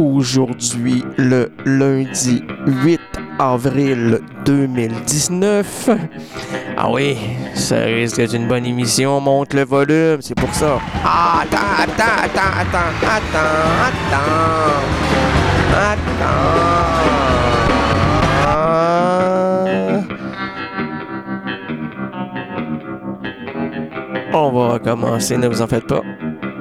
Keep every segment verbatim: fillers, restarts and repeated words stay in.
Aujourd'hui, le lundi huit avril deux mille dix-neuf. Ah oui, ça risque d'être une bonne émission. On monte le volume, c'est pour ça. Ah, attends, attends, attends, attends, attends, attends, attends. On va recommencer, ne vous en faites pas.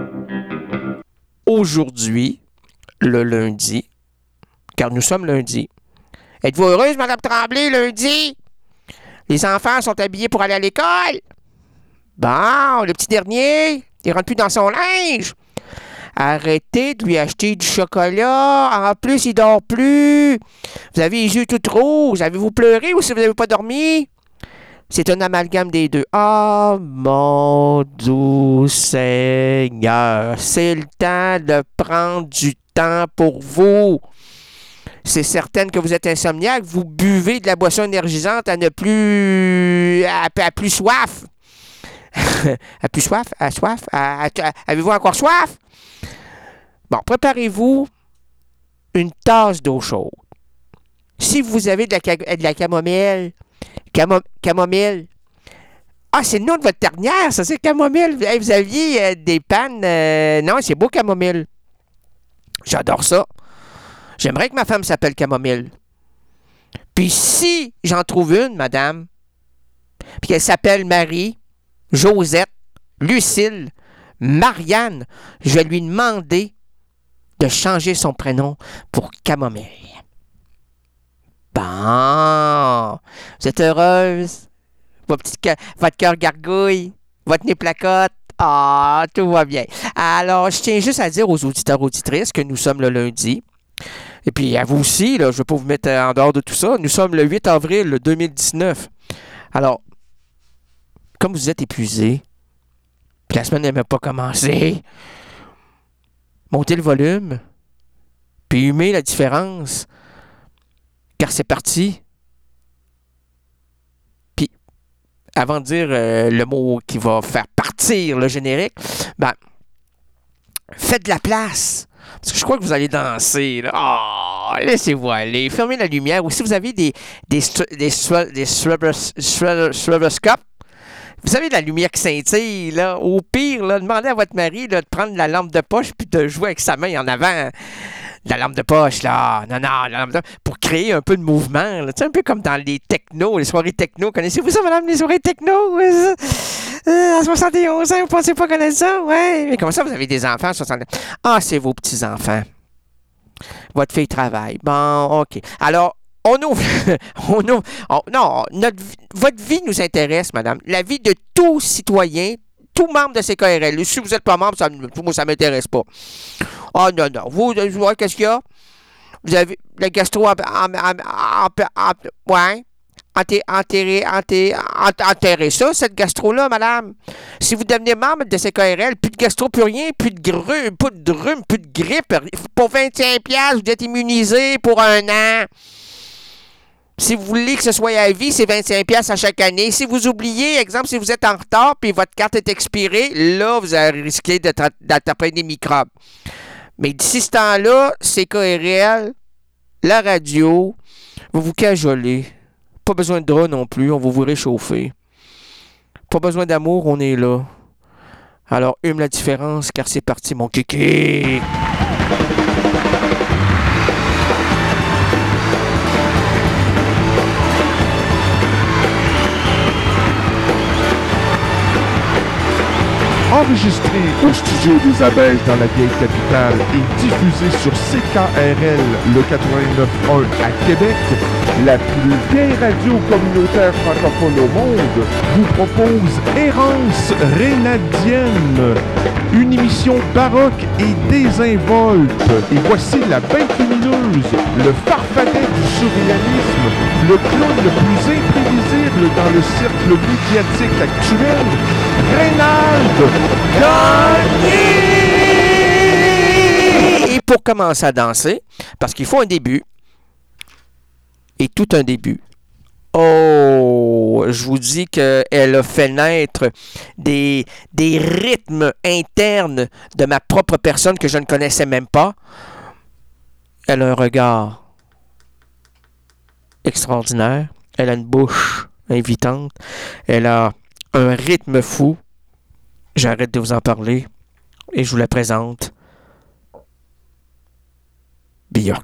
Aujourd'hui, le lundi, car nous sommes lundi. Êtes-vous heureuse, Madame Tremblay, lundi? Les enfants sont habillés pour aller à l'école? Bon, le petit dernier, il rentre plus dans son linge. Arrêtez de lui acheter du chocolat. En plus, il dort plus. Vous avez les yeux tout rouges. Avez-vous pleuré ou si vous n'avez pas dormi? C'est un amalgame des deux. Ah, mon doux Seigneur, c'est le temps de prendre du temps pour vous. C'est certain que vous êtes insomniaque. Vous buvez de la boisson énergisante à ne plus... à, à plus soif. À plus soif? À soif? À, à, à, avez-vous encore soif? Bon, préparez-vous une tasse d'eau chaude. Si vous avez de la, de la camomille... Camo- camomille. Ah, c'est le nom de votre ternière, ça, c'est camomille. Hey, vous aviez euh, des pannes. Euh, non, c'est beau, camomille. J'adore ça. J'aimerais que ma femme s'appelle camomille. Puis si j'en trouve une, madame, puis qu'elle s'appelle Marie, Josette, Lucille, Marianne, je vais lui demander de changer son prénom pour camomille. Bon, vous êtes heureuse? Votre, petit, votre cœur gargouille? Votre nez placote? Ah, tout va bien. Alors, je tiens juste à dire aux auditeurs auditrices que nous sommes le lundi. Et puis, à vous aussi, là, je ne vais pas vous mettre en dehors de tout ça. Nous sommes le huit avril deux mille dix-neuf. Alors, comme vous êtes épuisés, puis la semaine n'a même pas commencé, montez le volume, puis humez la différence. Car c'est parti. Puis, avant de dire euh, le mot qui va faire partir le générique, ben, faites de la place. Parce que je crois que vous allez danser. Là. Oh, laissez-vous aller. Fermez la lumière. Ou si vous avez des, des, des, des, des stroboscopes, vous avez de la lumière qui scintille. Là. Au pire, là, demandez à votre mari là, de prendre la lampe de poche puis de jouer avec sa main en avant. La lampe de poche, là. Non, non, la lampe de... pour créer un peu de mouvement. Tu sais, un peu comme dans les technos, les soirées techno. Connaissez-vous ça, madame, les soirées techno? Euh, à soixante et onze ans, vous pensez pas connaître ça? Ouais. Mais comment ça, vous avez des enfants à soixante ans? Ah, c'est vos petits-enfants. Votre fille travaille. Bon, OK. Alors, on ouvre... on ouvre... On... non, notre... votre vie nous intéresse, madame. La vie de tout citoyen, tout membre de C K R L. Si vous n'êtes pas membre, ça, moi, ça ne m'intéresse pas. Ah oh, non, non. Vous, vous voyez qu'est-ce qu'il y a? Vous avez le gastro... En, en, en, en, en, ouais. Enterré, enterré, enterré, enterré ça, cette gastro-là, madame. Si vous devenez membre de C K R L, plus de gastro, plus rien, plus de grume, plus de rhume, plus de grippe. Pour vingt-cinq dollars, vous êtes immunisé pour un an. Si vous voulez que ce soit à vie, c'est vingt-cinq dollars à chaque année. Si vous oubliez, exemple, si vous êtes en retard et votre carte est expirée, là, vous risquez d'attraper des microbes. Mais d'ici ce temps-là, C K R L, la radio, vous vous cajolez. Pas besoin de drap non plus, on va vous réchauffer. Pas besoin d'amour, on est là. Alors, hume la différence, car c'est parti, mon kiki! Enregistré au studio des Abeilles dans la vieille capitale et diffusé sur C K R L le quatre-vingt-neuf point un à Québec, la plus vieille radio communautaire francophone au monde vous propose Errance Rénadienne, une émission baroque et désinvolte. Et voici la bête lumineuse, le farfadet du surréalisme, le clown le plus imprévisible dans le cercle médiatique actuel, Reynald Gagné! Et pour commencer à danser, parce qu'il faut un début, et tout un début. Oh, je vous dis qu'elle a fait naître des, des rythmes internes de ma propre personne que je ne connaissais même pas. Elle a un regard extraordinaire. Elle a une bouche invitante. Elle a un rythme fou. J'arrête de vous en parler et je vous la présente. Björk.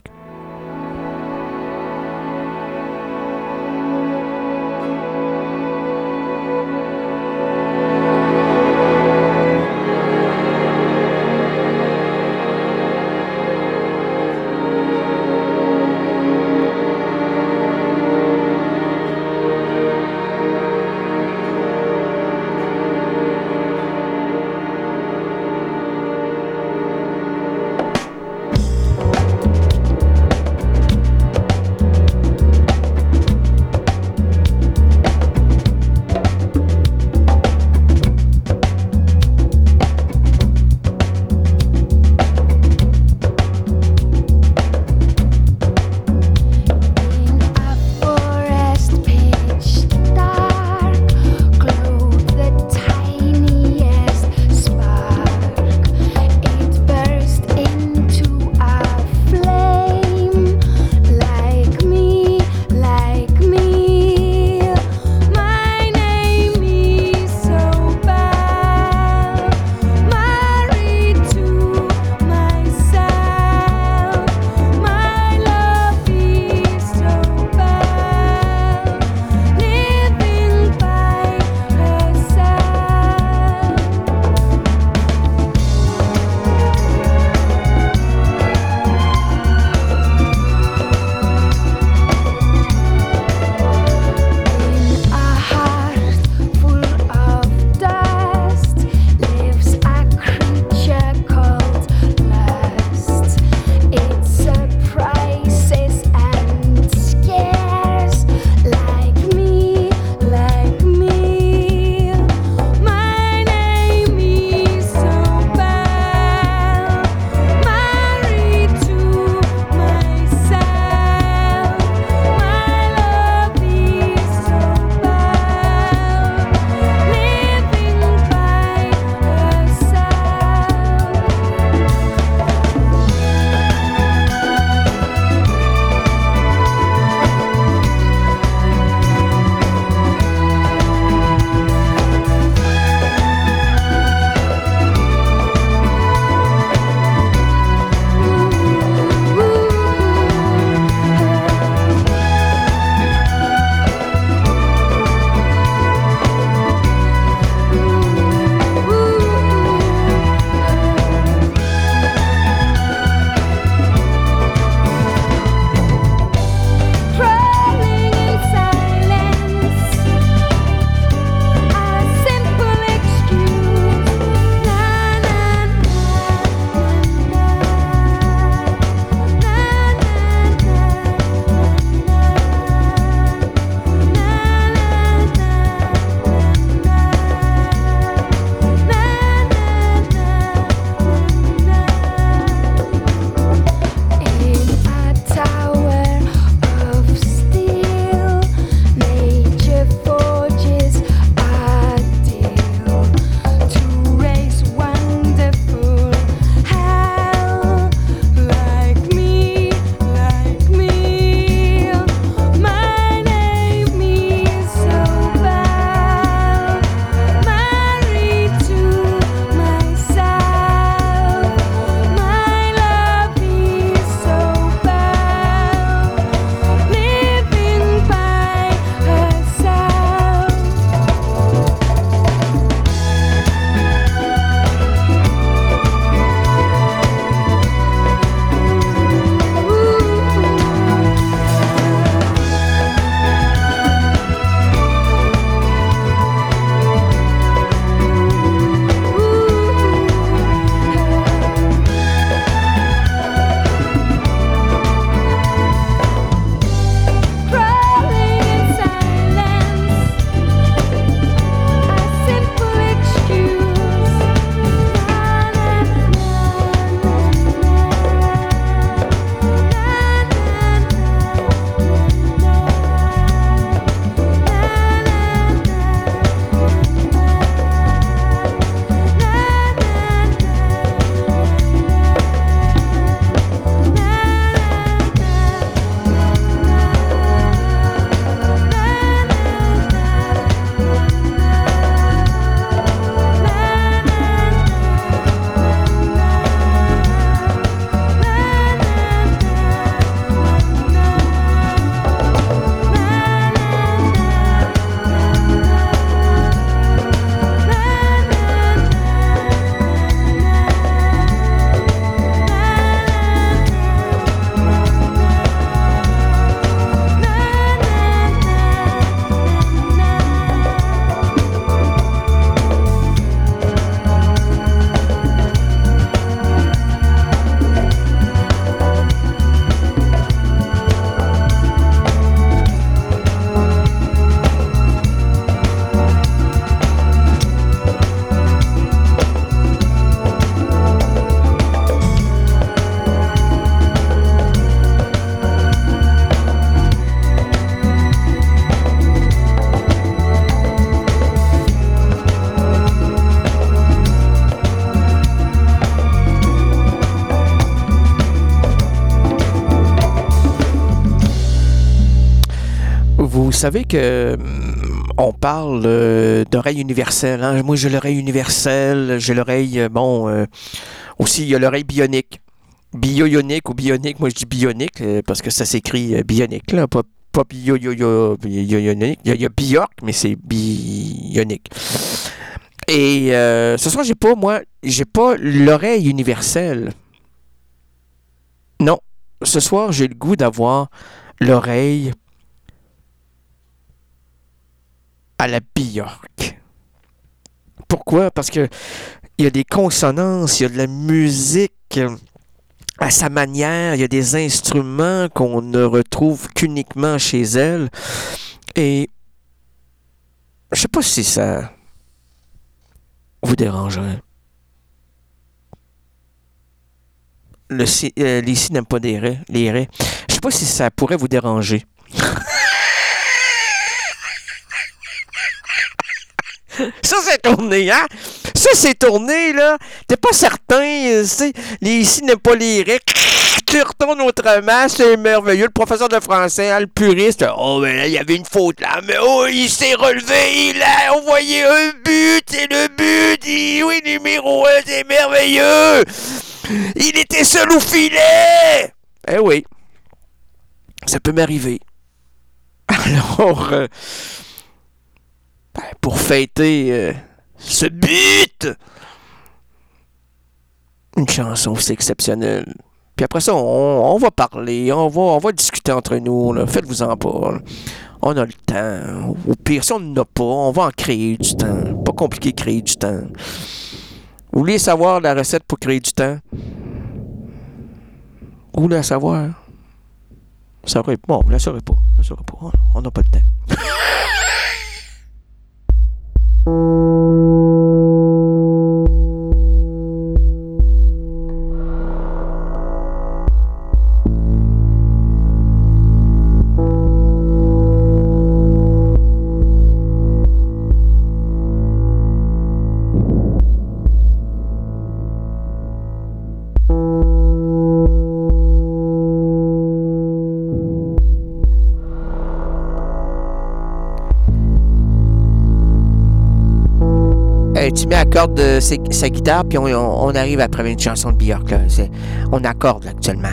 savez que hum, on parle euh, d'oreille universelle. Hein? Moi, j'ai l'oreille universelle, j'ai l'oreille, euh, bon, euh, aussi, il y a l'oreille bionique. Bio-ionique ou bionique, moi je dis bionique euh, parce que ça s'écrit euh, bionique, là, pas, pas bio-yo-yo, bio-ionique. Il y a, il y a Bjork, mais c'est bionique. Et euh, ce soir, j'ai pas, moi, j'ai pas l'oreille universelle. Non. Ce soir, j'ai le goût d'avoir l'oreille à la Bjork. Pourquoi? Parce que il y a des consonances, il y a de la musique euh, à sa manière, il y a des instruments qu'on ne retrouve qu'uniquement chez elle. Et je sais pas si ça vous dérangerait. Le, euh, les si n'aiment pas les raies. Les raies. Je sais pas si ça pourrait vous déranger. Ça, c'est tourné, hein? Ça, c'est tourné, là. T'es pas certain, euh, tu sais, les ici n'aiment pas les raies. Tu retournes autrement, c'est merveilleux. Le professeur de français, hein, le puriste, oh, mais là, il y avait une faute, là. Mais oh, il s'est relevé, il a envoyé un but, c'est le but. Il, oui, numéro un, c'est merveilleux. Il était seul au filet. Eh oui, ça peut m'arriver. Alors, euh, ben, pour fêter euh, ce but, une chanson, c'est exceptionnel. Puis après ça, on, on va parler, on va, on va discuter entre nous. Là. Faites-vous-en pas. Là. On a le temps. Au pire, si on n'en a pas, on va en créer du temps. Pas compliqué de créer du temps. Vous voulez savoir la recette pour créer du temps? Vous voulez la savoir? Ça aurait... Bon, vous la saurez pas. Vous la saurez pas. On n'a pas le temps. Tu mets à corde de sa, sa guitare, puis on, on, on arrive après une chanson de Bjork. Là. C'est, on accorde là, actuellement.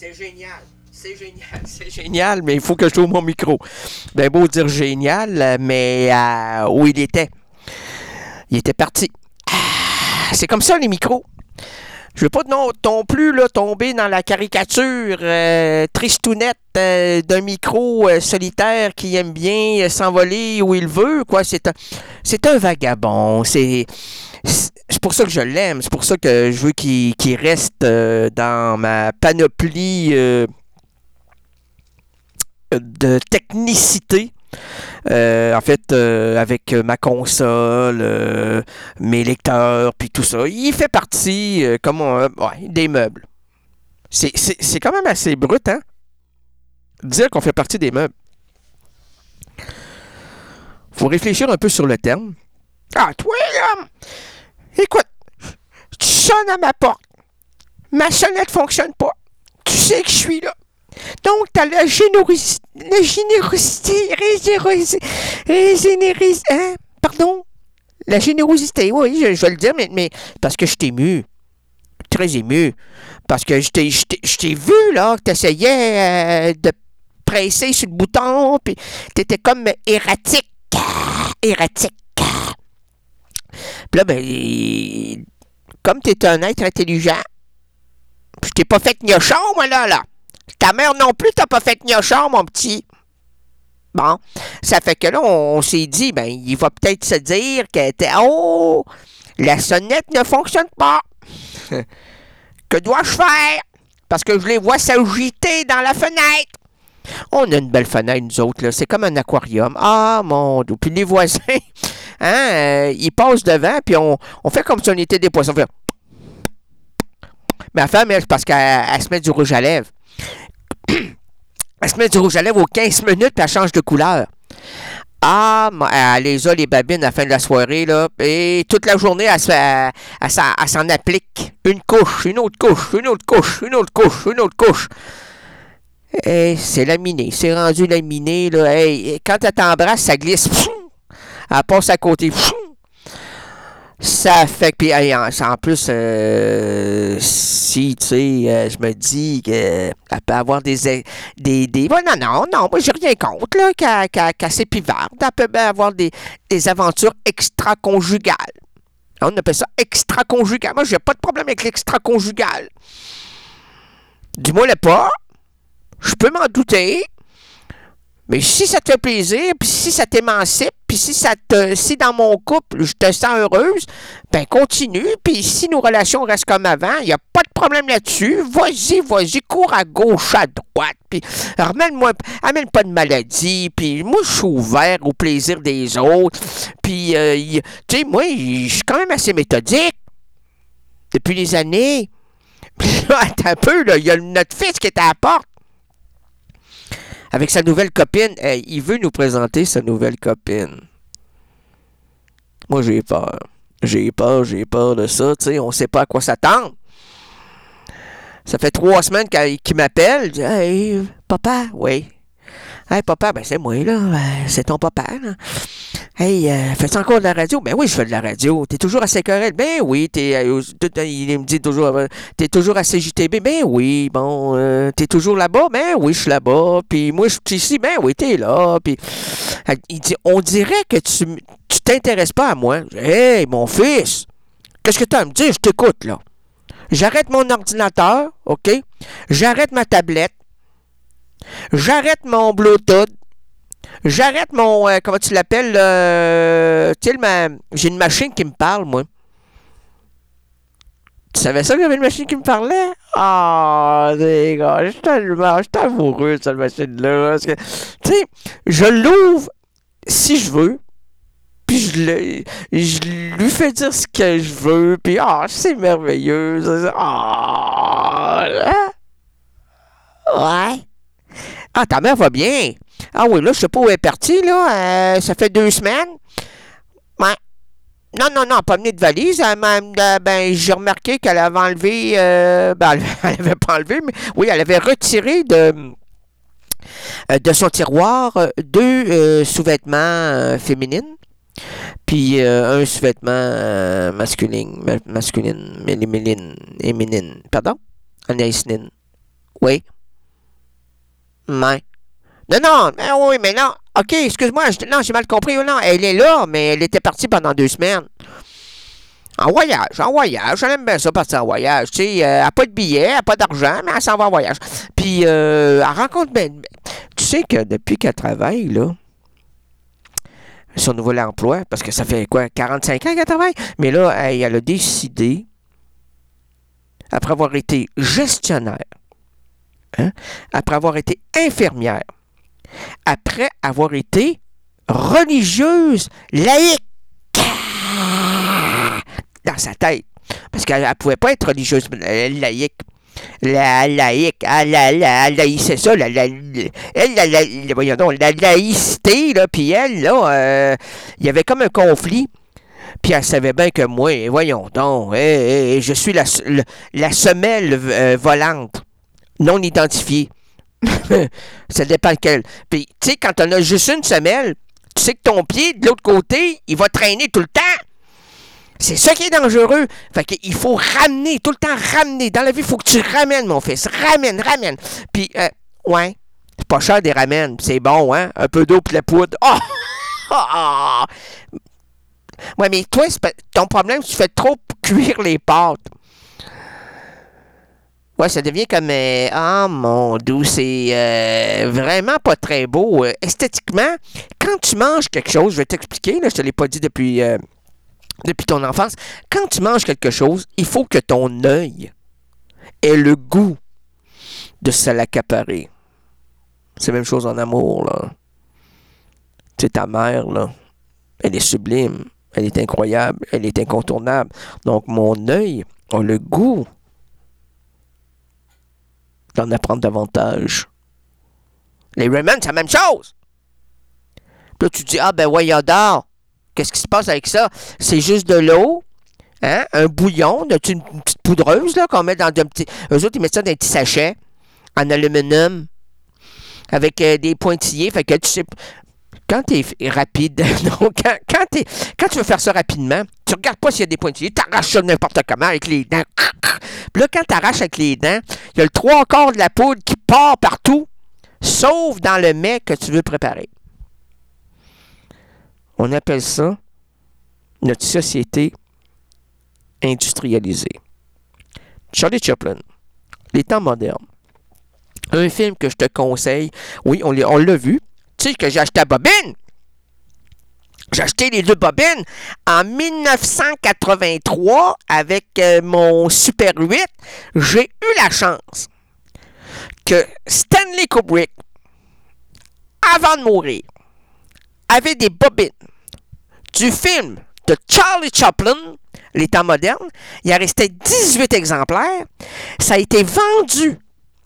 c'est génial. C'est génial, c'est génial, mais il faut que je trouve mon micro. Ben beau dire génial, mais euh, où il était? Il était parti. Ah, c'est comme ça, les micros. Je veux pas non, non plus là, tomber dans la caricature euh, tristounette euh, d'un micro euh, solitaire qui aime bien euh, s'envoler où il veut. Quoi. C'est un, c'est un vagabond. C'est, c'est pour ça que je l'aime. C'est pour ça que je veux qu'il, qu'il reste euh, dans ma panoplie euh, de technicité. Euh, en fait, euh, avec ma console, euh, mes lecteurs, puis tout ça, il fait partie, euh, comme on, ouais, des meubles. C'est, c'est, c'est quand même assez brut, hein? Dire qu'on fait partie des meubles. Faut réfléchir un peu sur le terme. Ah, toi, là! Écoute, tu sonnes à ma porte. Ma sonnette fonctionne pas. Tu sais que je suis là. Donc, t'as la générosité, la générosité, générosité, hein? Pardon? La générosité, oui, je, je vais le dire, mais, mais parce que je t'ai ému. Très ému. Parce que je t'ai, je t'ai, je t'ai vu, là, que t'essayais euh, de presser sur le bouton, puis t'étais comme erratique. Erratique. Puis là, ben, comme t'es un être intelligent, je t'ai pas fait gnochon, moi, là, là. Ta mère non plus t'as pas fait gnochon, mon petit. Bon, ça fait que là, on, on s'est dit, ben, il va peut-être se dire que t'es, oh, la sonnette ne fonctionne pas. Que dois-je faire? Parce que je les vois s'agiter dans la fenêtre. On a une belle fenêtre, nous autres, là. C'est comme un aquarium. Ah, mon Dieu. Puis les voisins, hein, euh, ils passent devant, puis on, on fait comme si on était des poissons. On fait... Ma femme, elle, parce qu'elle elle se met du rouge à lèvres. Elle se met du rouge à lèvres aux quinze minutes, puis elle change de couleur. Ah, elle les a, les babines, à la fin de la soirée, là. Et toute la journée, elle, se, elle, elle, elle s'en applique. Une couche, une autre couche, une autre couche, une autre couche, une autre couche. Et c'est laminé. C'est rendu laminé, là. Hey, quand elle t'embrasse, ça glisse. Elle passe à côté. Ça fait que, puis hey, en, en plus, euh, si, tu sais, euh, je me dis qu'elle peut avoir des... des, des bon, non, non, non, moi, j'ai rien contre, là, qu'elle, qu'elle, qu'elle s'épivarde. Elle peut bien avoir des, des aventures extra-conjugales. On appelle ça extra-conjugal. Moi, j'ai pas de problème avec l'extra-conjugal. Dis-moi le pas. Je peux m'en douter. Mais si ça te fait plaisir, puis si ça t'émancipe, puis si ça te, si dans mon couple, je te sens heureuse, ben continue. Puis si nos relations restent comme avant, il n'y a pas de problème là-dessus. Vas-y, vas-y, cours à gauche, à droite. Puis ramène-moi, amène pas de maladie. Puis moi, je suis ouvert au plaisir des autres. Puis, euh, tu sais, moi, je suis quand même assez méthodique depuis des années. Puis là, attends un peu, là, il y a notre fils qui est à la porte. Avec sa nouvelle copine. Hey, il veut nous présenter sa nouvelle copine. Moi, j'ai peur. J'ai peur, j'ai peur de ça. Tu sais, on sait pas à quoi s'attendre. Ça fait trois semaines qu'il m'appelle. Il dit, hey, papa, oui. Hey, papa, ben c'est moi, là. C'est ton papa, là. Hey, euh, fais-tu encore de la radio? Ben oui, je fais de la radio. T'es toujours à C K R L? Ben oui. T'es, euh, tout, il me dit toujours, euh, t'es toujours à C J T B? Ben oui. Bon, euh, t'es toujours là-bas? Ben oui, je suis là-bas. Puis moi, je suis ici? Ben oui, t'es là. Puis il dit, on dirait que tu, tu t'intéresses pas à moi. Hey, mon fils, qu'est-ce que t'as à me dire? Je t'écoute, là. J'arrête mon ordinateur, OK? J'arrête ma tablette. J'arrête mon Bluetooth. J'arrête mon... Euh, comment tu l'appelles? Euh, tu sais, ma, j'ai une machine qui me parle, moi. Tu savais ça qu'il y avait une machine qui me parlait? Ah, oh, les gars, je suis tellement... Je suis amoureux de cette machine-là. Tu sais, je l'ouvre si je veux. Puis je, le, je lui fais dire ce que je veux. Puis, ah, oh, c'est merveilleux. Ah, oh, ouais. Ah, ta mère va bien. Ah oui, là, je sais pas où elle est partie, là. Euh, ça fait deux semaines. Ouais. Non, non, non, pas amené de valise. Elle m'a, euh, ben, j'ai remarqué qu'elle avait enlevé... Euh, ben, elle avait pas enlevé, mais oui, elle avait retiré de, euh, de son tiroir euh, deux euh, sous-vêtements euh, féminines. Puis euh, un sous-vêtement euh, masculin. Masculine. Méline. Éminine. Pardon? Anaïsnine. Oui. Ouais. Non, non, mais oui, mais non. OK, excuse-moi, je- non, j'ai mal compris. Non, elle est là, mais elle était partie pendant deux semaines. En voyage, en voyage. Elle aime bien ça, partir en voyage. Tu sais, euh, elle n'a pas de billets, elle n'a pas d'argent, mais elle s'en va en voyage. Puis, euh, elle rencontre... Ben, tu sais que depuis qu'elle travaille, là, son nouvel emploi, parce que ça fait quoi, quarante-cinq ans qu'elle travaille? Mais là, elle, elle a décidé, après avoir été gestionnaire, hein, après avoir été infirmière, après avoir été religieuse, laïque, dans sa tête. Parce qu'elle ne pouvait pas être religieuse laïque. La laïque, ah, la, la, laïque, c'est ça, la, la, elle, la, la, voyons donc, la laïcité, là, puis elle, là, euh, il y avait comme un conflit, puis elle savait bien que moi, voyons donc, hey, hey, je suis la, la, la semelle euh, volante, non identifiée. Ça dépend quelle. Puis, tu sais, quand on a juste une semelle, tu sais que ton pied, de l'autre côté, il va traîner tout le temps. C'est ça qui est dangereux. Fait qu'il faut ramener, tout le temps ramener. Dans la vie, il faut que tu ramènes, mon fils. Ramène, ramène. Puis, euh, ouais, c'est pas cher des ramènes. C'est bon, hein? Un peu d'eau puis la poudre. Oh! Oh! Ouais, mais toi, c'est pas... ton problème, c'est que tu fais trop cuire les pâtes. Ouais, ça devient comme... Euh, oh, mon doux, c'est euh, vraiment pas très beau. Euh, esthétiquement, quand tu manges quelque chose, je vais t'expliquer, là, je te l'ai pas dit depuis... Euh, depuis ton enfance, quand tu manges quelque chose, il faut que ton œil ait le goût de se l'accaparer. C'est la même chose en amour, là. Tu sais, ta mère, là, elle est sublime, elle est incroyable, elle est incontournable. Donc, mon œil a le goût d'en apprendre davantage. Les ramen, c'est la même chose. Puis là, tu dis, ah ben voyons donc. Qu'est-ce qui se passe avec ça? C'est juste de l'eau, hein? Un bouillon, une petite poudreuse là, qu'on met dans un petit... Eux autres, ils mettent ça dans un petit sachet en aluminium avec euh, des pointillés. Fait que tu sais... Quand tu es rapide, donc, quand, quand, t'es, quand tu veux faire ça rapidement, tu regardes pas s'il y a des pointillés, tu arraches ça n'importe comment avec les dents. Puis là, quand tu arraches avec les dents, il y a le trois quarts de la poudre qui part partout, sauf dans le mets que tu veux préparer. On appelle ça notre société industrialisée. Charlie Chaplin, les temps modernes. Un film que je te conseille. Oui, on l'a, on l'a vu. Tu sais que j'ai acheté la bobine. J'ai acheté les deux bobines en dix-neuf cent quatre-vingt-trois avec euh, mon Super huit. J'ai eu la chance que Stanley Kubrick, avant de mourir, avait des bobines du film de Charlie Chaplin, les temps modernes. Il en restait dix-huit exemplaires. Ça a été vendu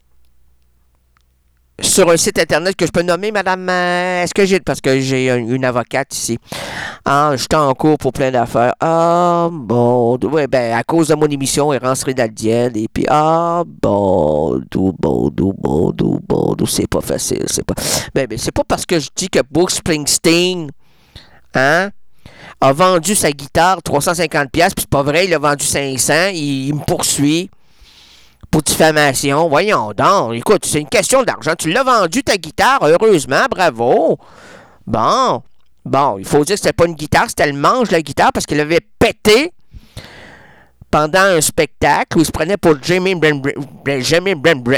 sur un site internet que je peux nommer, madame, euh, est-ce que j'ai, parce que j'ai une, une avocate ici. Ah, j'étais en cours pour plein d'affaires. Ah, bon, ouais, ben, à cause de mon émission, Errance Rédaldienne, et puis, ah, bon, dou, bon, dou, bon, dou, bon, dou, c'est pas facile, c'est pas... Ben, ben, c'est pas parce que je dis que Bruce Springsteen, hein, a vendu sa guitare trois cent cinquante dollars, puis c'est pas vrai, il a vendu cinq cents, il, il me poursuit pour diffamation. Voyons donc. Écoute, c'est une question d'argent. Tu l'as vendu, ta guitare, heureusement, bravo. Bon. Bon, il faut dire que c'était pas une guitare, c'était le manche de la guitare parce qu'il avait pété pendant un spectacle où il se prenait pour Jimmy Jimmy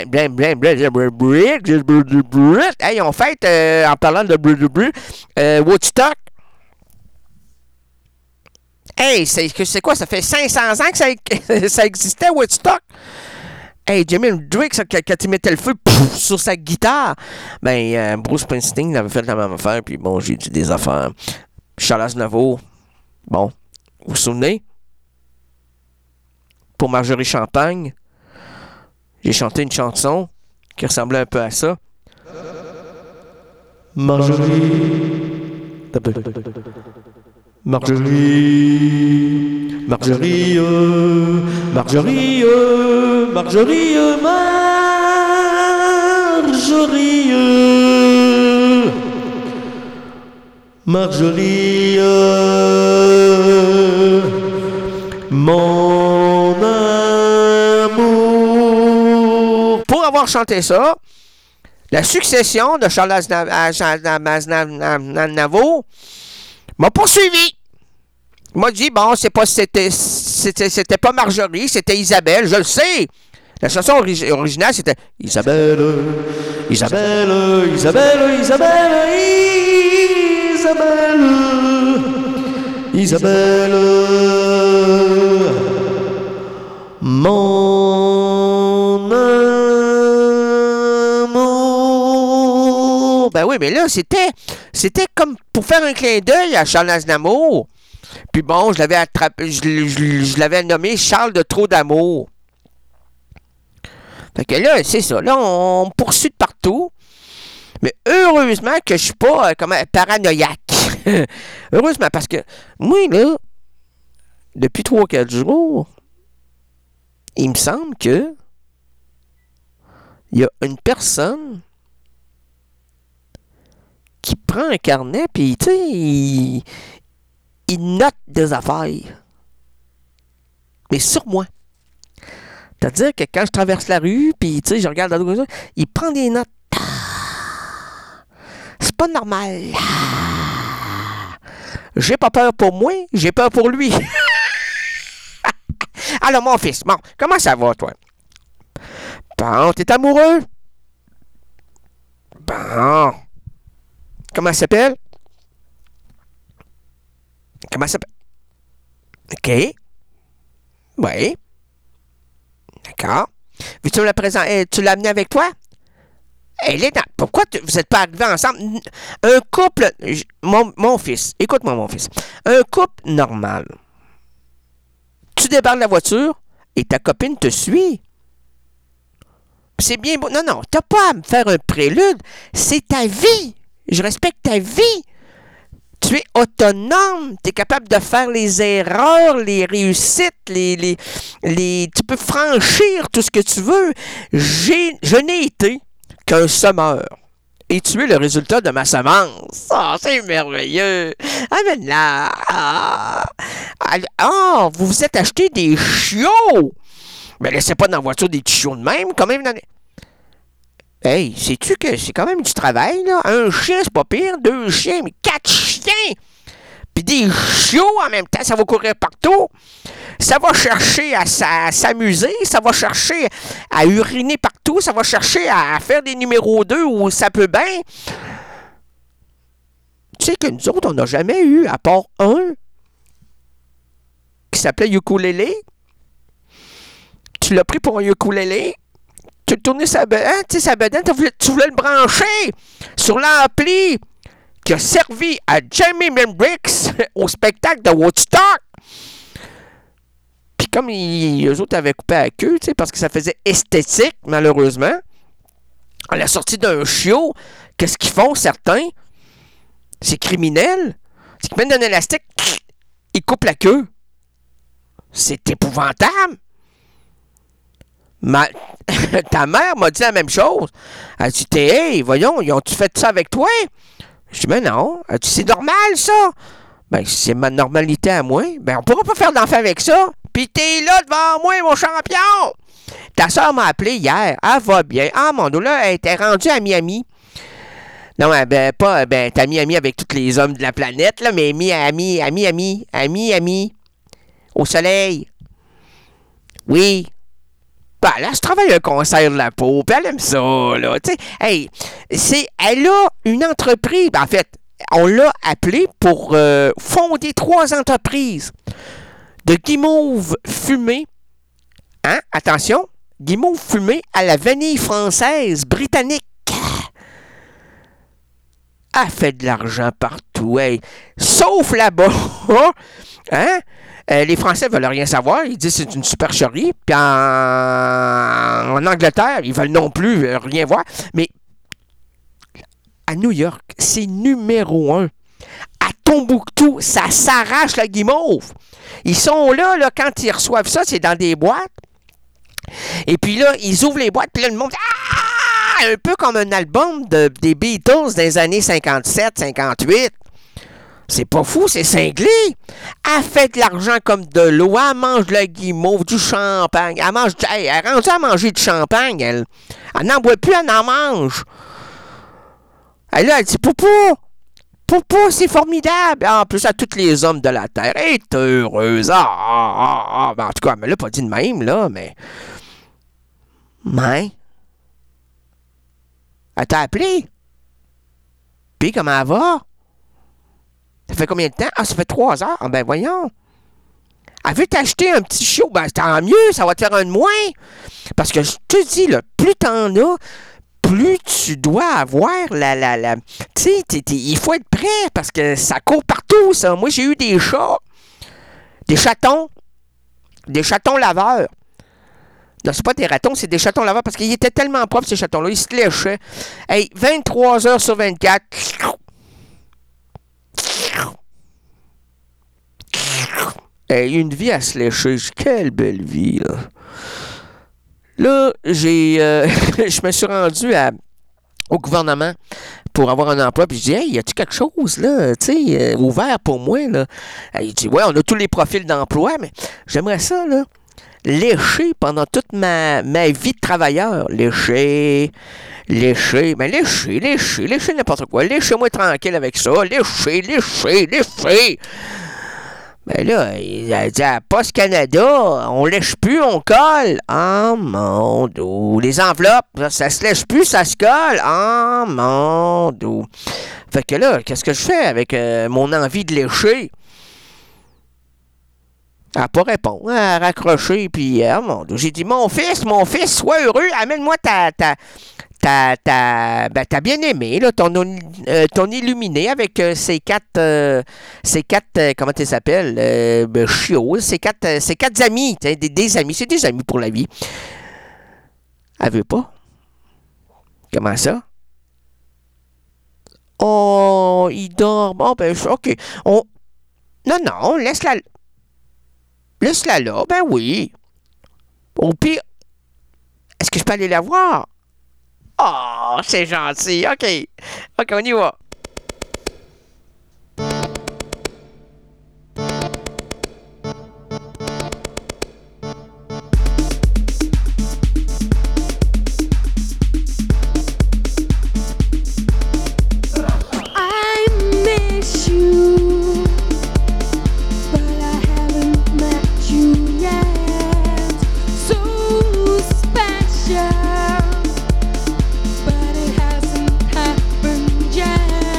Hey, on fait, euh, en parlant de euh, Woodstock. Hey, c'est, c'est quoi? Ça fait cinq cents ans que ça, ça existait, Woodstock? Hey, Jimi Hendrix, quand il mettait le feu pouf, sur sa guitare, ben, euh, Bruce Springsteen avait fait la même affaire, puis bon, j'ai dit des affaires. Charles Aznavour, bon, vous vous souvenez? Pour Marjorie Champagne, j'ai chanté une chanson qui ressemblait un peu à ça. Marjorie... Marjorie, Marjorie, euh, Marjorie, euh, Marjorie, euh, Marjorie, euh, Marjorie, euh, mon amour. Pour avoir chanté ça, La succession de Charles Aznavour m'a poursuivi. Il m'a dit, bon, c'est pas, c'était, c'était, c'était pas Marjorie, c'était Isabelle, je le sais. La chanson ori- originale, c'était Isabelle, Isabelle, Isabelle, Isabelle, Isabelle, Isabelle, mon amour. Ben oui, mais là, c'était, c'était comme pour faire un clin d'œil à Charles Aznavour. Puis bon, je l'avais attrapé, je, je, je l'avais nommé Charles de Trop d'amour. Fait que là, c'est ça. Là, on me poursuit de partout. Mais heureusement que je suis pas euh, comme un paranoïaque. Heureusement, parce que moi, là, depuis trois quatre jours, il me semble que il y a une personne qui prend un carnet, puis, tu sais, il, il note des affaires. Mais sur moi. C'est-à-dire que quand je traverse la rue, puis, tu sais, je regarde dans l'autre, il prend des notes. C'est pas normal. J'ai pas peur pour moi, j'ai peur pour lui. Alors, mon fils, bon, comment ça va, toi? Bon, t'es amoureux? Bon. Comment ça s'appelle? Comment ça s'appelle? OK. Oui. D'accord. Veux-tu me la présenter? Tu l'as amenée avec toi? Elle est dans... Pourquoi tu... vous n'êtes pas arrivés ensemble? Un couple... Mon, mon fils, écoute-moi, mon fils. Un couple normal. Tu débarques de la voiture et ta copine te suit. C'est bien beau. Non, non, t'as pas à me faire un prélude. C'est ta vie. Je respecte ta vie. Tu es autonome. Tu es capable de faire les erreurs, les réussites, les, les, les... Tu peux franchir tout ce que tu veux. J'ai, je n'ai été qu'un semeur. Et tu es le résultat de ma semence. Ah, oh, c'est merveilleux. Amène-la. Ah, oh, vous vous êtes acheté des chiots. Mais laissez pas dans la voiture des petits chiots de même. Quand même, dans les... Hey, sais-tu que c'est quand même du travail, là? Un chien, c'est pas pire. Deux chiens, mais quatre chiens! Puis des chiots en même temps, ça va courir partout. Ça va chercher à, à s'amuser, ça va chercher à uriner partout, ça va chercher à faire des numéros deux où ça peut bien. Tu sais que nous autres, on n'a jamais eu, à part un, qui s'appelait ukulélé. Tu l'as pris pour un ukulélé. Tu as tourné sa bedaine, tu sais, sa bedaine, tu voulais, tu voulais le brancher sur l'ampli qui a servi à Jimi Hendrix au spectacle de Woodstock. Puis comme ils, eux autres avaient coupé la queue, tu sais, parce que ça faisait esthétique, malheureusement, à la sortie d'un chiot, qu'est-ce qu'ils font, certains? C'est criminel. C'est qu'ils mettent un élastique, ils coupent la queue. C'est épouvantable. Ma... Ta mère m'a dit la même chose. Elle dit, hey, voyons, ils ont-tu fait ça avec toi? Je dis, mais non. Elle dit, c'est normal, ça. Ben, c'est ma normalité à moi. Ben, on pourra pas faire d'enfant avec ça. Puis t'es là devant moi, mon champion. Ta soeur m'a appelé hier. Elle va bien. Ah, mon Dieu, là, elle était rendue à Miami. Non, ben, pas, ben, t'as Miami avec tous les hommes de la planète, là, mais Miami, ami, ami, ami, ami. Au soleil. Oui. Ben, là, je travaille un concert de la peau, puis elle aime ça, là, tu sais. Hey, c'est, elle a une entreprise, en fait, on l'a appelée pour euh, fonder trois entreprises de guimauve fumée, hein, attention, guimauve fumée à la vanille française, britannique. Elle fait de l'argent partout, hey, sauf là-bas, hein. Euh, les Français veulent rien savoir. Ils disent que c'est une supercherie. Puis en... en Angleterre, ils veulent non plus euh, rien voir. Mais à New York, c'est numéro un. À Tombouctou, ça s'arrache la guimauve. Ils sont là, là, quand ils reçoivent ça, c'est dans des boîtes. Et puis là, ils ouvrent les boîtes, puis là, le monde... Ah! Un peu comme un album de, des Beatles des années cinquante-sept cinquante-huit. C'est pas fou, c'est cinglé. Elle fait de l'argent comme de l'eau. Elle mange de la guimauve, du champagne. Elle mange... Hey, elle est rendue à manger du champagne, elle. Elle n'en boit plus, elle en mange. Et là, elle dit, Poupou, Poupou, c'est formidable. En plus, à tous les hommes de la Terre, elle est heureuse. Ah, ah, ah, ah. Ben, en tout cas, elle me l'a pas dit de même, là, mais... Mais... Elle t'a appelé. Puis, comment elle va? Ça fait combien de temps? Ah, ça fait trois heures. Ah, ben, voyons. Elle veut t'acheter un petit chiot. Ben, tant mieux, ça va te faire un de moins. Parce que je te dis, là, plus t'en as, plus tu dois avoir la... la, la... Tu sais, il faut être prêt parce que ça court partout, ça. Moi, j'ai eu des chats, des chatons, des chatons laveurs. Non, c'est pas des ratons, c'est des chatons laveurs parce qu'ils étaient tellement propres, ces chatons-là. Ils se léchaient. Hey, vingt-trois heures sur vingt-quatre. Hey, une vie à se lécher. Quelle belle vie, là. Là, j'ai, euh, je me suis rendu à, au gouvernement pour avoir un emploi. Puis je dis, hey, y a-tu quelque chose, là, tu sais, euh, ouvert pour moi, là? Il dit, ouais, on a tous les profils d'emploi, mais j'aimerais ça, là. Lécher pendant toute ma, ma vie de travailleur. Lécher, lécher, mais lécher, lécher, lécher n'importe quoi. Léchez-moi tranquille avec ça. Lécher, lécher, lécher. Ben là, il a dit à Poste Canada, on lèche plus, on colle. Ah, mon dos. Les enveloppes, ça se lèche plus, ça se colle. Ah, mon dos. Fait que là, qu'est-ce que je fais avec euh, mon envie de lécher? Elle n'a pas répondu, elle a raccroché, puis euh, mon Dieu, j'ai dit, mon fils, mon fils, sois heureux, amène-moi ta, ta, ta, ta, ben, ta bien-aimée, là, ton, euh, ton illuminé avec euh, ses quatre, euh, ses quatre, euh, comment tu s'appelles, euh, ben, chiots, ses quatre, euh, ses quatre amis, des, des amis, c'est des amis pour la vie. Elle veut pas. Comment ça? Oh, il dort, bon, ben, ok, on, non, non, laisse-la... Laisse-la là, ben oui. Au pire, est-ce que je peux aller la voir? Oh, c'est gentil. OK. OK, on y va. I miss you, but I haven't met you yet. So special, but it hasn't happened yet.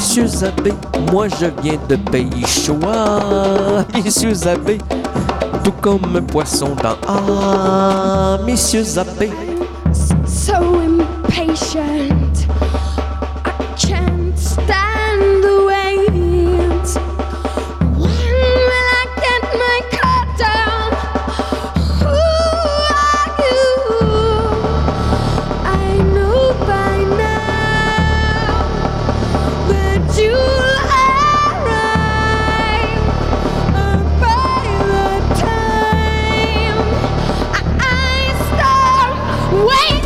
Monsieur Zabbé, moi je viens de Pays chaud. Ah, Monsieur Zabbé, tout comme un poisson dans Ah, Monsieur Zabbé. So impatient, I can't stand the wait. When will I get my car down? Who are you? I know by now that you'll arrive by the time I start waiting.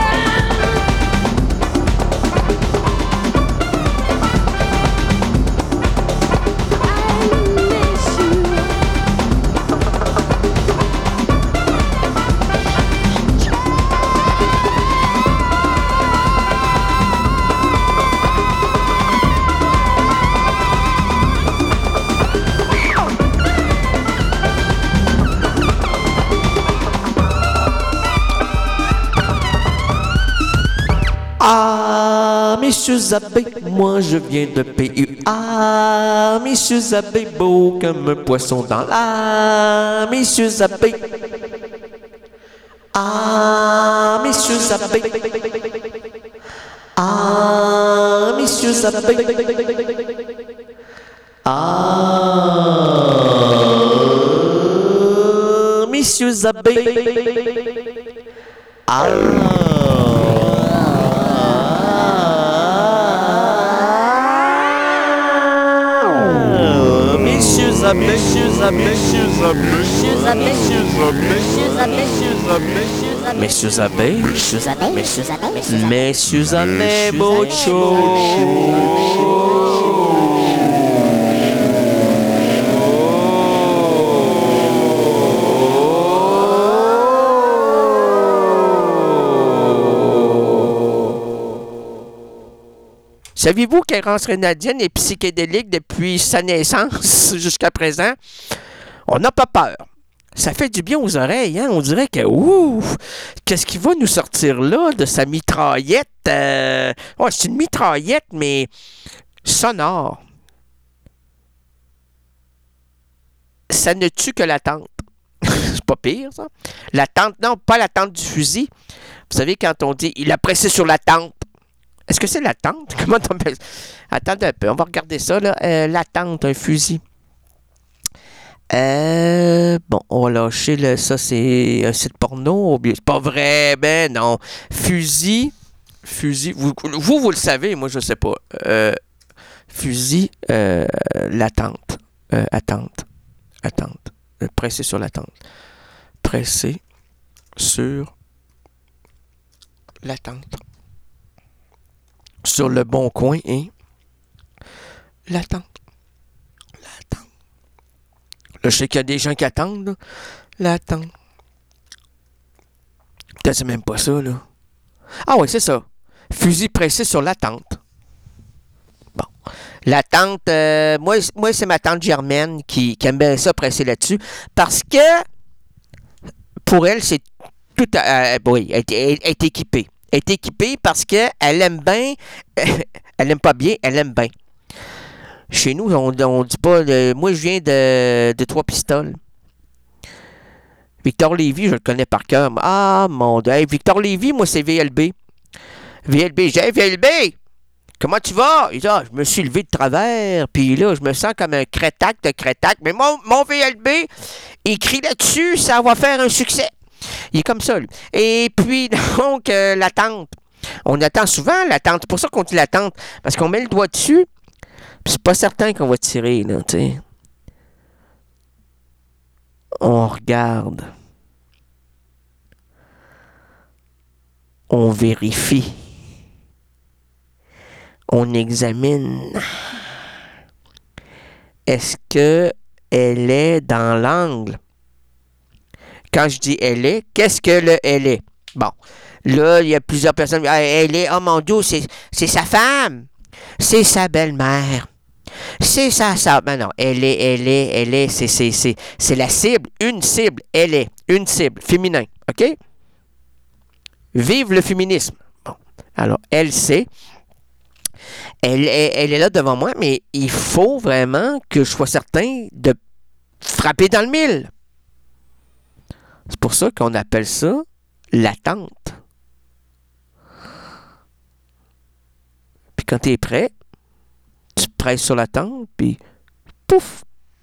Ah, Monsieur Zabbé, moi je viens de P U. Ah, Monsieur Zabbé, beau comme un poisson dans la. Monsieur Zabbé. Ah, Monsieur Zabbé. Ah, Monsieur Zabbé. Ah, Monsieur Zabbé. Ah. Messieurs Zabbé, messieurs Zabbé, messieurs Zabbé, messieurs Zabbé, messieurs Zabbé, messieurs Zabbé, messieurs Zabbé, messieurs Zabbé, Bocho. Saviez-vous qu'Errance Grenadienne est psychédélique depuis sa naissance jusqu'à présent? On n'a pas peur. Ça fait du bien aux oreilles, hein? On dirait que, ouf, qu'est-ce qui va nous sortir là de sa mitraillette? Euh... Ouais, c'est une mitraillette, mais sonore. Ça ne tue que l'attente. C'est pas pire, ça. L'attente, non, pas l'attente du fusil. Vous savez, quand on dit « il a pressé sur la tente », est-ce que c'est l'attente? Comment t'appelles ça? Attendez un peu, on va regarder ça, là. Euh, l'attente, un fusil. Euh, bon, on va lâcher le... Ça, c'est un site porno. C'est pas vrai, ben non. Fusil. Fusil. Vous, vous, vous le savez, moi, je sais pas. Euh, fusil. Euh, l'attente. Euh, attente. Attente. Euh, presser sur l'attente. Presser sur l'attente. Sur le bon coin et l'attente. L'attente. Là, je sais qu'il y a des gens qui attendent. Là. L'attente. Peut-être c'est même pas ça, là. Ah oui, c'est ça. Fusil pressé sur l'attente. Bon. L'attente, euh, moi, moi c'est ma tante Germaine qui, qui aime bien ça, presser là-dessus. Parce que, pour elle, c'est tout... À, euh, oui, elle, elle, elle est équipée. Elle est équipée parce qu'elle aime bien, elle aime pas bien, elle aime bien. Chez nous, on ne dit pas, euh, moi je viens de, de Trois-Pistoles. Victor Lévy, je le connais par cœur. Ah mon Dieu, hey, Victor Lévy, moi c'est V L B. V L B, j'ai hey, V L B, comment tu vas? Il dit, ah, je me suis levé de travers, puis là, je me sens comme un crétac de crétac. Mais mon, mon V L B, écrit là-dessus, ça va faire un succès. Il est comme ça, lui. Et puis, donc, euh, l'attente. On attend souvent l'attente. C'est pour ça qu'on dit l'attente. Parce qu'on met le doigt dessus, puis c'est pas certain qu'on va tirer, là, tu sais. On regarde. On vérifie. On examine. Est-ce que elle est dans l'angle? Quand je dis elle est, qu'est-ce que le elle est? Bon, là, il y a plusieurs personnes. Ah, elle est, oh mon Dieu, c'est, c'est sa femme. C'est sa belle-mère. C'est sa sœur. Ben non, elle est, elle est, elle est, c'est, c'est, c'est, c'est la cible, une cible, elle est, une cible, féminin. OK? Vive le féminisme. Bon, alors, elle sait. Elle, est- elle est là devant moi, mais il faut vraiment que je sois certain de frapper dans le mille. C'est pour ça qu'on appelle ça l'attente. Puis quand tu es prêt, tu presses sur l'attente, puis pouf!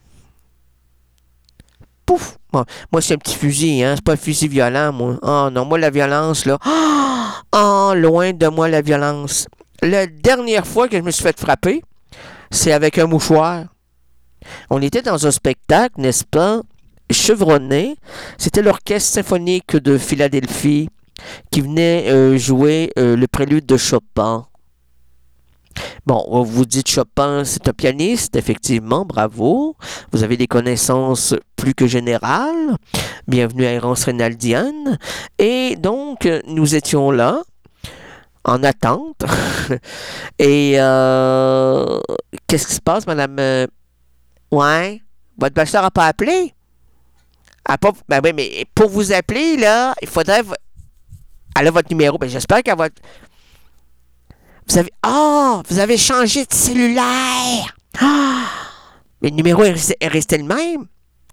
Pouf! Moi, moi, c'est un petit fusil, hein? C'est pas un fusil violent, moi. Oh non, moi, la violence, là. Oh, loin de moi, la violence. La dernière fois que je me suis fait frapper, c'est avec un mouchoir. On était dans un spectacle, n'est-ce pas, chevronné. C'était l'Orchestre symphonique de Philadelphie qui venait euh, jouer euh, le prélude de Chopin. Bon, vous dites Chopin, c'est un pianiste, effectivement, bravo. Vous avez des connaissances plus que générales. Bienvenue à Errance Reynaldienne. Et donc, nous étions là, en attente. Et euh, qu'est-ce qui se passe, madame? Euh, ouais, votre bachelor n'a pas appelé? Ah, pas, ben oui, mais pour vous appeler, là, il faudrait... Elle a votre numéro. Ben, j'espère qu'elle va... Vous avez... Ah! Oh, vous avez changé de cellulaire! Ah! Mais le numéro est resté, est resté le même?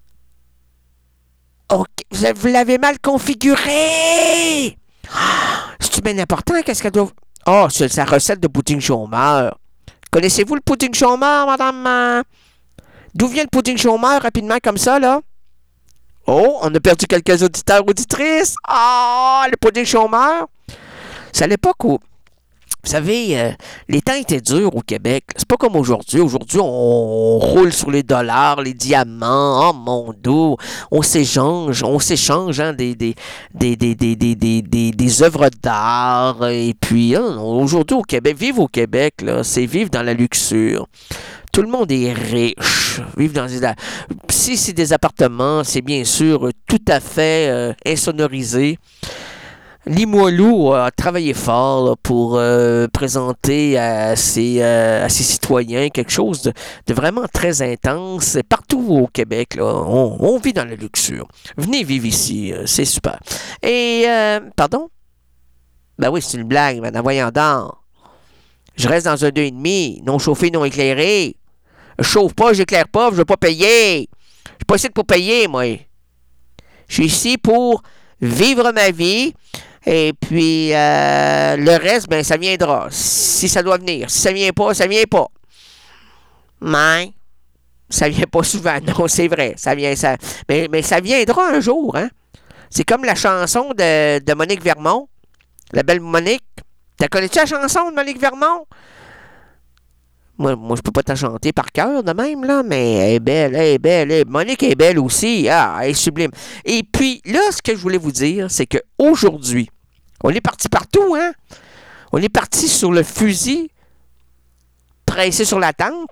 OK. Vous, avez, vous l'avez mal configuré! Ah! C'est bien important, qu'est-ce qu'elle doit... Oh, c'est sa recette de pudding chômeur. Connaissez-vous le pudding chômeur, madame? D'où vient le pudding chômeur, rapidement, comme ça, là? Oh, on a perdu quelques auditeurs, auditrices. Ah, oh, le pudding chômeur. C'est à l'époque où... Vous savez, euh, les temps étaient durs au Québec. C'est pas comme aujourd'hui. Aujourd'hui, on roule sur les dollars, les diamants. Oh mon Dieu! On s'échange, on s'échange hein, des, des, des, des, des, des, des, des, des œuvres d'art. Et puis, hein, aujourd'hui au Québec, vivre au Québec, là, c'est vivre dans la luxure. Tout le monde est riche. Vivre dans des... Si c'est des appartements, c'est bien sûr tout à fait euh, insonorisé. Limoilou a travaillé fort là, pour euh, présenter à ses, euh, à ses citoyens quelque chose de, de vraiment très intense. Partout au Québec, là, on, on vit dans la luxure. Venez vivre ici, euh, c'est super. Et, euh, pardon? Ben oui, c'est une blague, madame, voyons donc. Je reste dans un deux et demi, non chauffé, non éclairé. Je chauffe pas, j'éclaire pas, je veux pas payer. Je suis pas ici pour payer, moi. Je suis ici pour vivre ma vie. Et puis, euh, le reste, ben, ça viendra. Si ça doit venir. Si ça vient pas, ça vient pas. Mais, ça vient pas souvent. Non, c'est vrai. Ça vient, ça... Mais, mais ça viendra un jour, hein. C'est comme la chanson de, de Monique Vermont. La belle Monique. T'as connais-tu la chanson de Monique Vermont? Moi, moi je peux pas t'en chanter par cœur de même, là, mais elle est belle, elle est belle. Elle est... Monique est belle aussi. Ah, elle est sublime. Et puis, là, ce que je voulais vous dire, c'est qu'aujourd'hui, on est parti partout, hein? On est parti sur le fusil, pressé sur la tempe.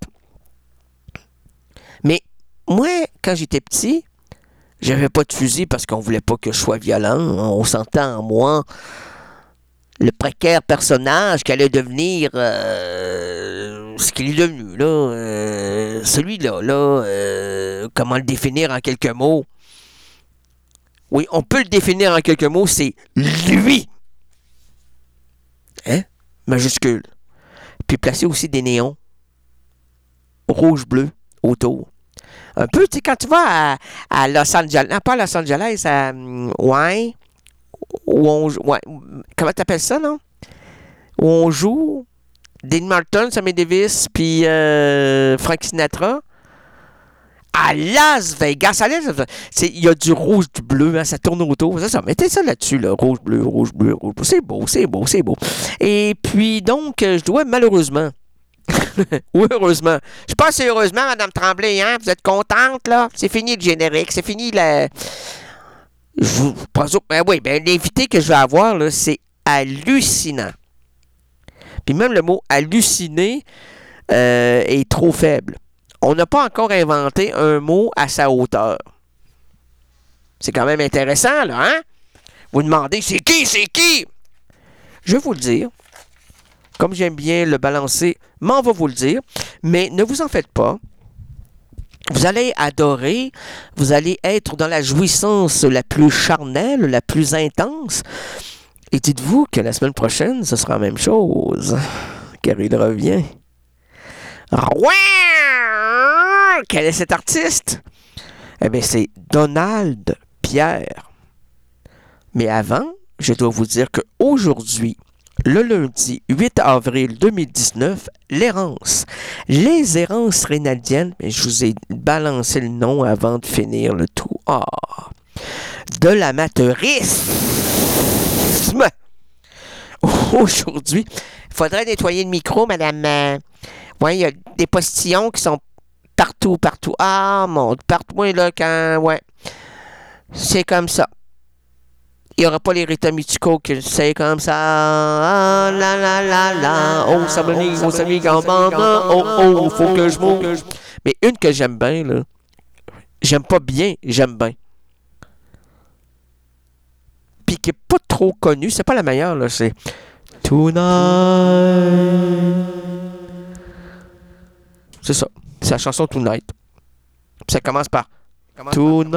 Mais moi, quand j'étais petit, j'avais pas de fusil parce qu'on voulait pas que je sois violent. On s'entend en moi. Le précaire personnage qui allait devenir euh, ce qu'il est devenu, là. Euh, celui-là, là, euh, comment le définir en quelques mots? Oui, on peut le définir en quelques mots, c'est lui. Hein? Majuscule. Puis placer aussi des néons rouge-bleu autour. Un peu, tu sais, quand tu vas à, à Los Angeles, non, pas à Los Angeles, à ouais, où on joue, ouais, comment t'appelles ça, non? Où on joue Dean Martin, Sammy Davis, puis euh, Frank Sinatra. À Las Vegas, il y a du rouge, du bleu, hein, ça tourne autour. Ça, ça, mettez ça là-dessus, là, rouge, bleu, rouge, bleu, rouge, bleu. C'est beau, c'est beau, c'est beau. Et puis, donc, je dois malheureusement, ou heureusement, je pense heureusement, Madame Tremblay, hein, vous êtes contente, là? C'est fini le générique, c'est fini le... Je vous pense... Ben oui, ben l'invité que je vais avoir, là, c'est hallucinant. Puis même le mot halluciné euh, est trop faible. On n'a pas encore inventé un mot à sa hauteur. C'est quand même intéressant, là, hein? Vous demandez, c'est qui, c'est qui? Je vais vous le dire. Comme j'aime bien le balancer, m'en va vous le dire. Mais ne vous en faites pas. Vous allez adorer. Vous allez être dans la jouissance la plus charnelle, la plus intense. Et dites-vous que la semaine prochaine, ce sera la même chose. Car il revient Quel est cet artiste? Eh bien, c'est Donald Pierre. Mais avant, je dois vous dire qu'aujourd'hui, le lundi huit avril deux mille dix-neuf, l'errance. Les errances rénaliennes, mais je vous ai balancé le nom avant de finir le tout. Ah! De l'amateurisme! Aujourd'hui, il faudrait nettoyer le micro, madame. Oui, il y a des postillons qui sont partout, partout. Ah, mon, partout, oui, là, quand, ouais. C'est comme ça. Il n'y aura pas les rythmes musicaux que c'est comme ça. Ah, la, la, la, la. Oh, ça me dit, oh, ça me dit, oh, oh, faut que je monte. Mais une que j'aime bien, là. J'aime pas bien, j'aime bien. Puis qui n'est pas trop connue, c'est pas la meilleure, là, c'est Tonight. C'est ça, c'est la chanson Tonight. Puis ça commence par Tonight.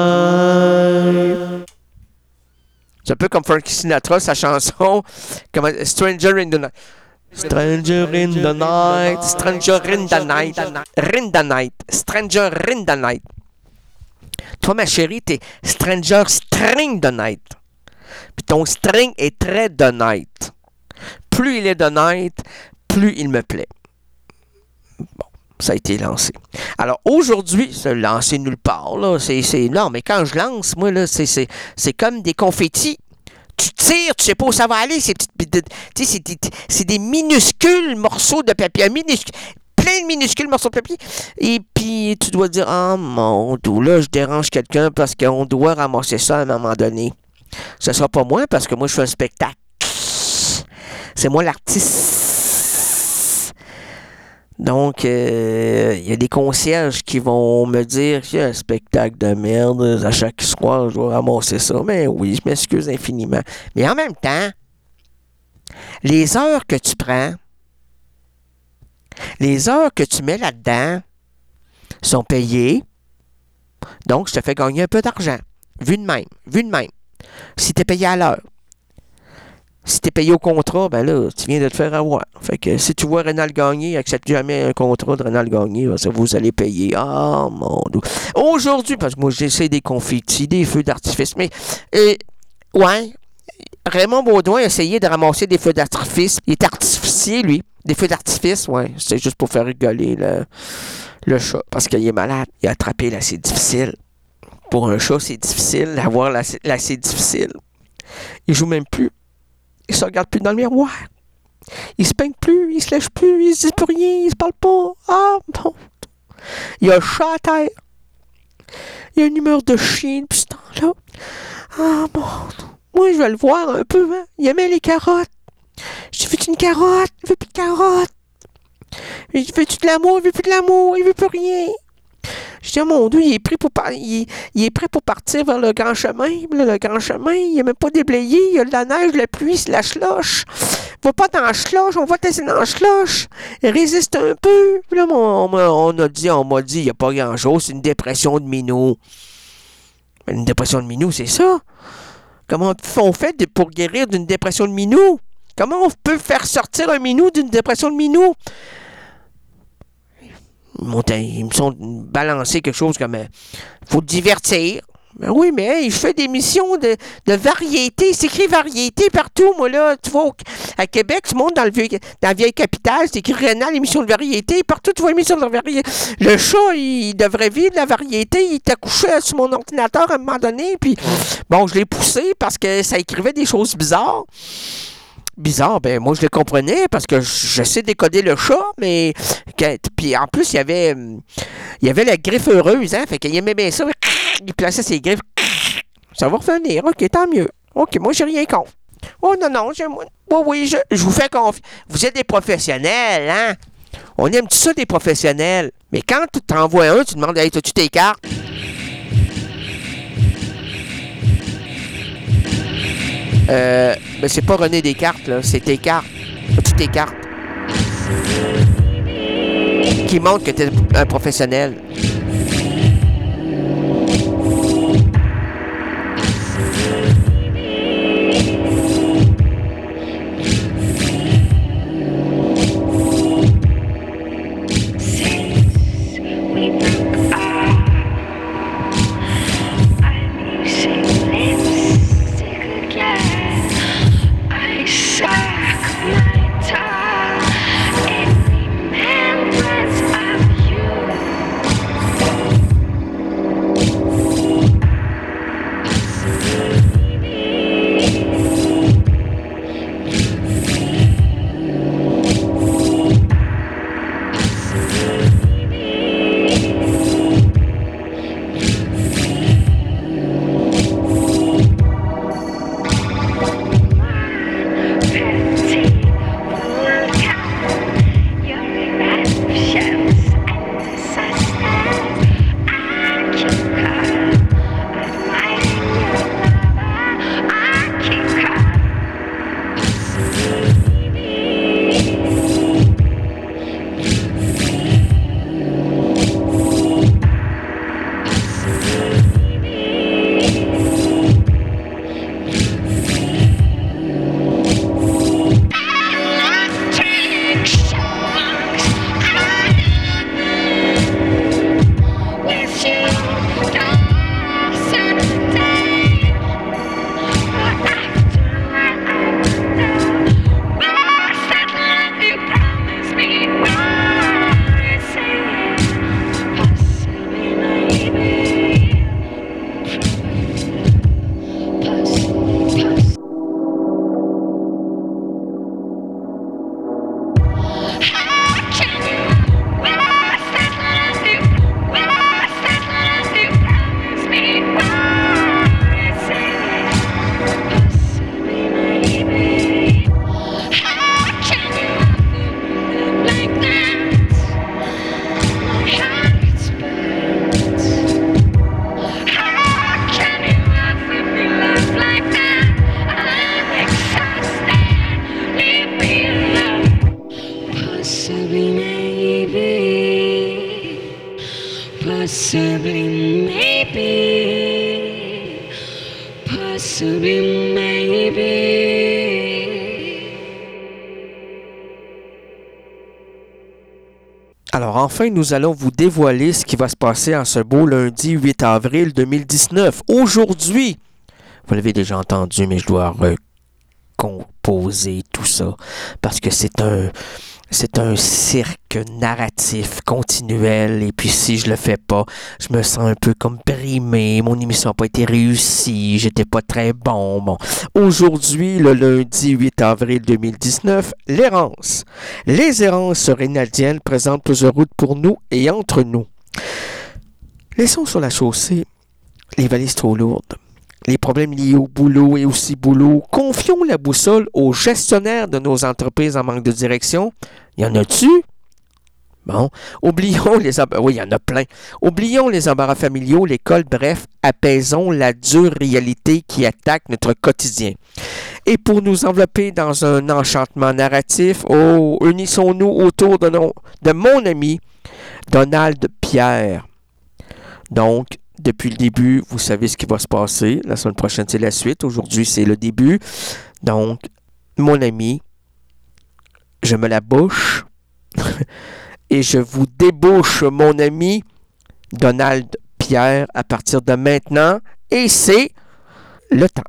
C'est un peu comme Frank Sinatra, sa chanson comme Stranger in the Night. Stranger in the Night, Stranger in the Night, in the Night, Stranger in the Night. Toi, ma chérie, t'es Stranger String the Night. Puis ton string est très de night. Plus il est de night, plus il me plaît. Bon, ça a été lancé. Alors aujourd'hui, c'est lancé nulle part, là. C'est, c'est, non, mais quand je lance, moi, là, c'est, c'est, c'est comme des confettis. Tu tires, tu sais pas où ça va aller. C'est, c'est, c'est, c'est des minuscules morceaux de papier. Minuscules. Plein de minuscules morceaux de papier. Et puis, tu dois dire, ah, oh, mon Dieu, là, je dérange quelqu'un parce qu'on doit ramasser ça à un moment donné. Ce ne sera pas moi parce que moi, je fais un spectacle. C'est moi l'artiste. Donc, il euh, y a des concierges qui vont me dire qu'il y a un spectacle de merde. À chaque soir, je dois ramasser ça. Mais oui, je m'excuse infiniment. Mais en même temps, les heures que tu prends, les heures que tu mets là-dedans sont payées. Donc, je te fais gagner un peu d'argent. Vu de même. Vu de même. Si tu es payé à l'heure. Si tu es payé au contrat, ben là, tu viens de te faire avoir. Fait que si tu vois Rénal Gagné, accepte jamais un contrat de Rénal Gagné, vous allez payer. Ah, mon Dieu. Aujourd'hui, parce que moi, j'essaie des confettis, des feux d'artifice, mais, euh, ouais, Raymond Baudouin a essayé de ramasser des feux d'artifice. Il est artificier, lui. Des feux d'artifice, ouais. C'est juste pour faire rigoler le, le chat, parce qu'il est malade. Il a attrapé l'acide difficile. Pour un chat, c'est difficile d'avoir l'acide, l'acide difficile. Il joue même plus. Il se regarde plus dans le miroir. Il se peigne plus, il se lèche plus, il se dit plus rien, il se parle pas. Ah, bon. Il y a un chat à terre. Il y a une humeur de chien depuis ce temps-là. Ah, bon. Moi, je vais le voir un peu, hein. Il aimait les carottes. Je dis, veux-tu une carotte? Il veut plus de carottes. Je dis, veux-tu de l'amour? Il veut plus de l'amour, il veut plus rien. Je dis, oh mon Dieu, il est, prêt pour par... il, il est prêt pour partir vers le grand chemin. Là, le grand chemin, il n'est même pas déblayé. Il y a de la neige, la pluie, c'est la slush. Va pas dans la slush, on va te laisser dans la slush. Résiste un peu. Puis là, on, on a dit, on m'a dit, il n'y a pas grand-chose, c'est une dépression de minou. Une dépression de minou, c'est ça. Comment on fait pour guérir d'une dépression de minou? Comment on peut faire sortir un minou d'une dépression de minou? Ils me sont balancé quelque chose comme il faut te divertir. Ben oui, mais hey, je fais des missions de, de variété. C'est écrit variété partout, moi, là. Tu vois, à Québec, tu montes dans, le vieux, dans la vieille capitale, c'est écrit Rénal, émission de variété. Partout, tu vois émission de variété. Le chat, il devrait vivre de la variété. Il t'a couché sur mon ordinateur à un moment donné. Puis, bon, je l'ai poussé parce que ça écrivait des choses bizarres. Bizarre, ben moi je le comprenais parce que je sais décoder le chat, mais puis en plus il y avait il y avait la griffe heureuse, hein, fait qu'il aimait bien ça, il plaçait ses griffes, ça va revenir, ok, tant mieux, ok, moi j'ai rien contre. Oh non non, j'ai, oui oui, je, je vous fais confiance, vous êtes des professionnels, hein, on aime tout ça des professionnels, mais quand tu t'envoies un, tu demandes, hey, as-tu tes cartes? Euh, ben c'est pas René Descartes, là, c'est tes cartes. Toutes tes cartes. Qui montrent que t'es un professionnel. Possibly, maybe. Possibly, maybe. Alors enfin, nous allons vous dévoiler ce qui va se passer en ce beau lundi huit avril deux mille dix-neuf. Aujourd'hui, vous l'avez déjà entendu, mais je dois recomposer tout ça parce que c'est un... C'est un cirque narratif continuel et puis si je le fais pas, je me sens un peu comme brimé, mon émission n'a pas été réussie, j'étais pas très bon. Bon. Aujourd'hui, le lundi huit avril deux mille dix-neuf, l'errance. Les errances rénaldiennes présentent plusieurs routes pour nous et entre nous. Laissons sur la chaussée les valises trop lourdes. Les problèmes liés au boulot et aussi boulot. Confions la boussole aux gestionnaires de nos entreprises en manque de direction. Y en a-tu? Bon. Oublions les embarras... Oui, il y en a plein. Oublions les embarras familiaux, l'école, bref, apaisons la dure réalité qui attaque notre quotidien. Et pour nous envelopper dans un enchantement narratif, oh, unissons-nous autour de, nos... de mon ami Donald Pierre. Donc, depuis le début, vous savez ce qui va se passer. La semaine prochaine, c'est la suite. Aujourd'hui, c'est le début. Donc, mon ami, je me la bouche et je vous débouche, mon ami Donald Pierre, à partir de maintenant. Et c'est le temps.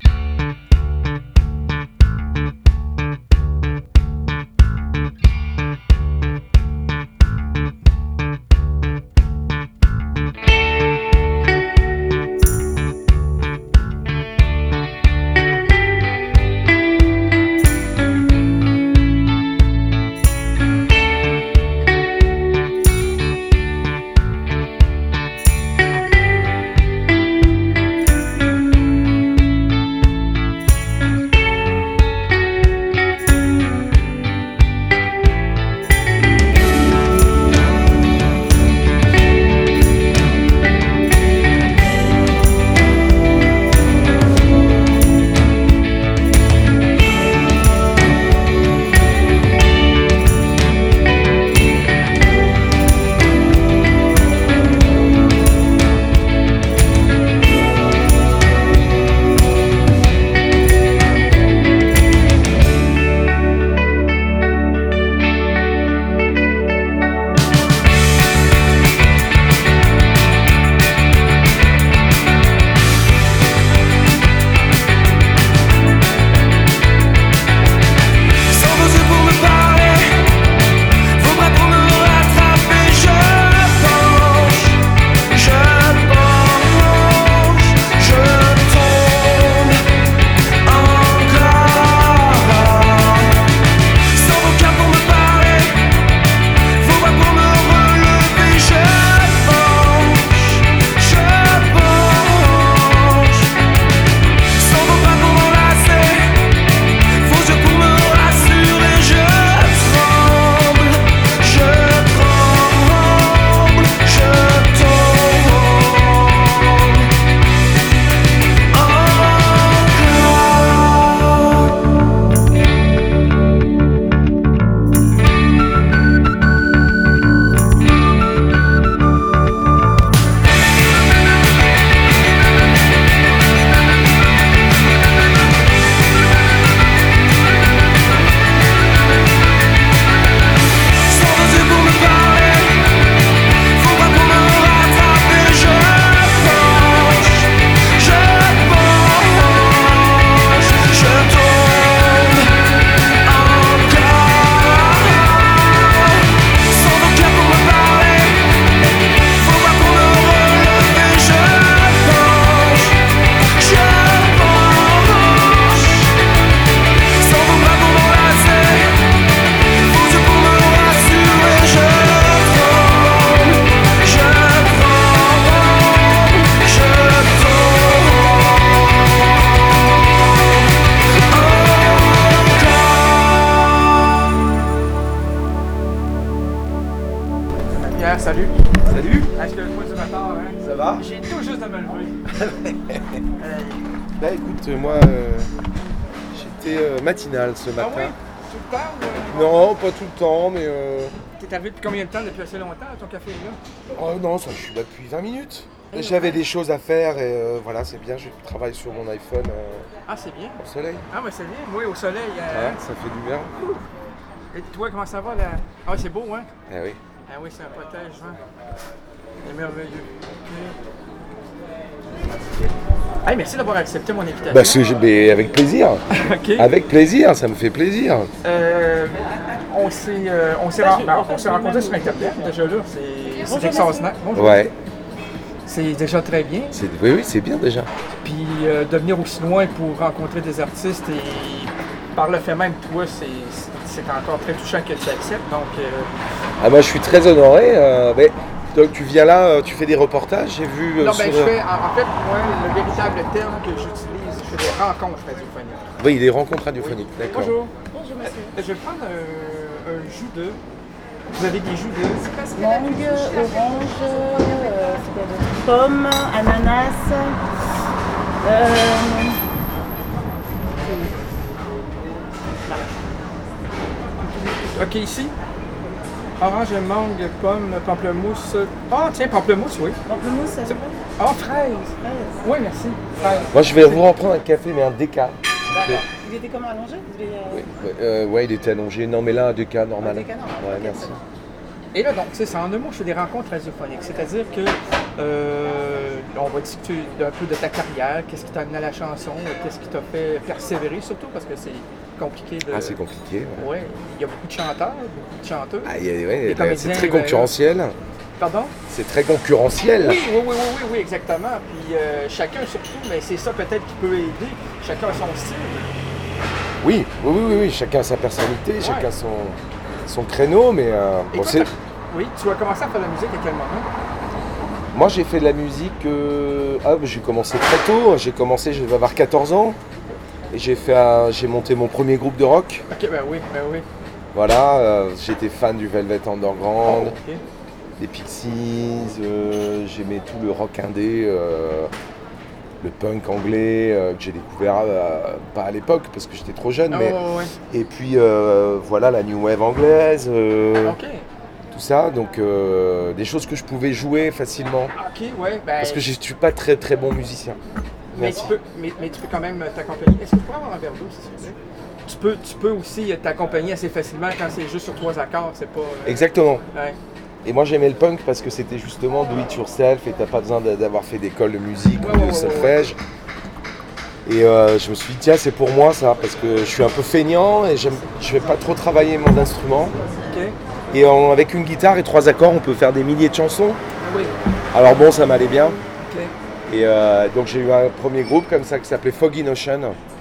salut. Salut. Excuse-moi du retard, hein? Ça va? J'ai tout juste de me lever. euh, Bah écoute, moi, euh, j'étais euh, matinal ce matin. Ah oui? Tout le temps? Ou, euh, Non, pas tout le temps, mais... Euh... T'es arrivé depuis combien de temps? Depuis assez longtemps, ton café est là? Oh non, ça, je suis là depuis vingt minutes. Eh J'avais ouais. des choses à faire et euh, voilà, c'est bien, je travaille sur mon iPhone euh, Ah, c'est bien. au soleil. Ah, mais c'est bien. Oui, au soleil. euh, Hein, ça fait du bien. Et toi, comment ça va là? Ah, ouais, c'est beau, hein? Eh oui. Ah oui, c'est un potage, hein? C'est merveilleux. Ok. Hey, merci d'avoir accepté mon invitation. Bah c'est, mais avec plaisir. OK. Avec plaisir, ça me fait plaisir. Euh, on s'est euh, on s'est ren- ben, on s'est rencontrés sur Internet déjà là. C'est c'est extraordinaire. Bonjour. Ouais, C'est déjà très bien. c'est, oui, oui, c'est bien déjà. Puis euh, de venir aussi loin pour rencontrer des artistes et par le fait même, toi, c'est c'est encore très touchant que tu acceptes. Donc, euh, Ah moi je suis très honoré. euh, mais, donc tu viens là, euh, tu fais des reportages, j'ai vu... euh, non, ben, sur, je fais, en, en fait, moi, le véritable terme que j'utilise, je fais des rencontres radiophoniques. Oui, des rencontres radiophoniques, d'accord. Bonjour. Bonjour monsieur. Euh, Je vais prendre un, un jus de. Vous avez des jus de. Mangue, orange, euh, c'est quoi d'autre? Pomme, ananas. Euh, Ok, ici. Orange, mangue, pomme, pamplemousse. Ah, tiens, pamplemousse, oui. pamplemousse, ça se fait? Ah, fraise. Fraise. Oui, merci. Fraise. Moi je vais vous reprendre un café, mais un déca. D'accord. Il était comment allongé? Vous voulez, euh, Oui, ouais, euh, ouais, il était allongé. Non, mais là, un déca normal. Un déca normal, Ouais, ok. merci. Et là, donc, c'est ça. En un mot, je fais des rencontres radiophoniques. C'est-à-dire que euh, on va discuter un peu de ta carrière, qu'est-ce qui t'a amené à la chanson, qu'est-ce qui t'a fait persévérer, surtout parce que c'est compliqué de. Ah, c'est compliqué. Ouais. Ouais, il y a beaucoup de chanteurs, beaucoup de chanteuses. Ah, il y a- ouais, Les c'est comédiens, très ben, concurrentiel. Pardon? C'est très concurrentiel. Oui, oui, oui, oui, oui, oui, exactement. Puis euh, chacun surtout, mais c'est ça peut-être qui peut aider. Chacun a son style. Oui, oui, oui, oui, oui, chacun a sa personnalité, chacun son, son créneau, mais euh, Et bon, toi, c'est- t'as- oui, tu as commencé à faire de la musique à quel moment? moi j'ai fait de la musique, euh, ah, j'ai commencé très tôt, j'ai commencé, je vais avoir quatorze ans, et j'ai fait, un- j'ai monté mon premier groupe de rock, Ok, ben oui, ben oui. voilà, euh, j'étais fan du Velvet Underground, Oh, ok. des Pixies, euh, j'aimais tout le rock indé, euh, le punk anglais euh, que j'ai découvert, euh, pas à l'époque parce que j'étais trop jeune, Ah, mais... ouais, ouais. Et puis euh, voilà la new wave anglaise, euh, Ok. tout ça, donc euh, des choses que je pouvais jouer facilement. Ok, ouais, ben. Parce que je suis pas très très bon musicien. mais, Merci. tu peux, mais, mais tu peux quand même t'accompagner. Est-ce que tu pourrais avoir un verre d'eau, s'il te plaît? Tu peux, tu peux aussi t'accompagner assez facilement quand c'est juste sur trois accords, c'est pas. euh, Exactement. Ouais. Et moi j'aimais le punk parce que c'était justement do it yourself et t'as pas besoin d'a- d'avoir fait d'école de musique Ouais, ou de ouais, ouais, solfège. Et euh, je me suis dit tiens c'est pour moi ça parce que je suis un peu feignant et j'aime, je vais pas trop travailler mon instrument. Ok. Et en- avec une guitare et trois accords on peut faire des milliers de chansons. Oui. Alors bon ça m'allait bien. Ok. Et euh, donc j'ai eu un premier groupe comme ça qui s'appelait Foggy Notion.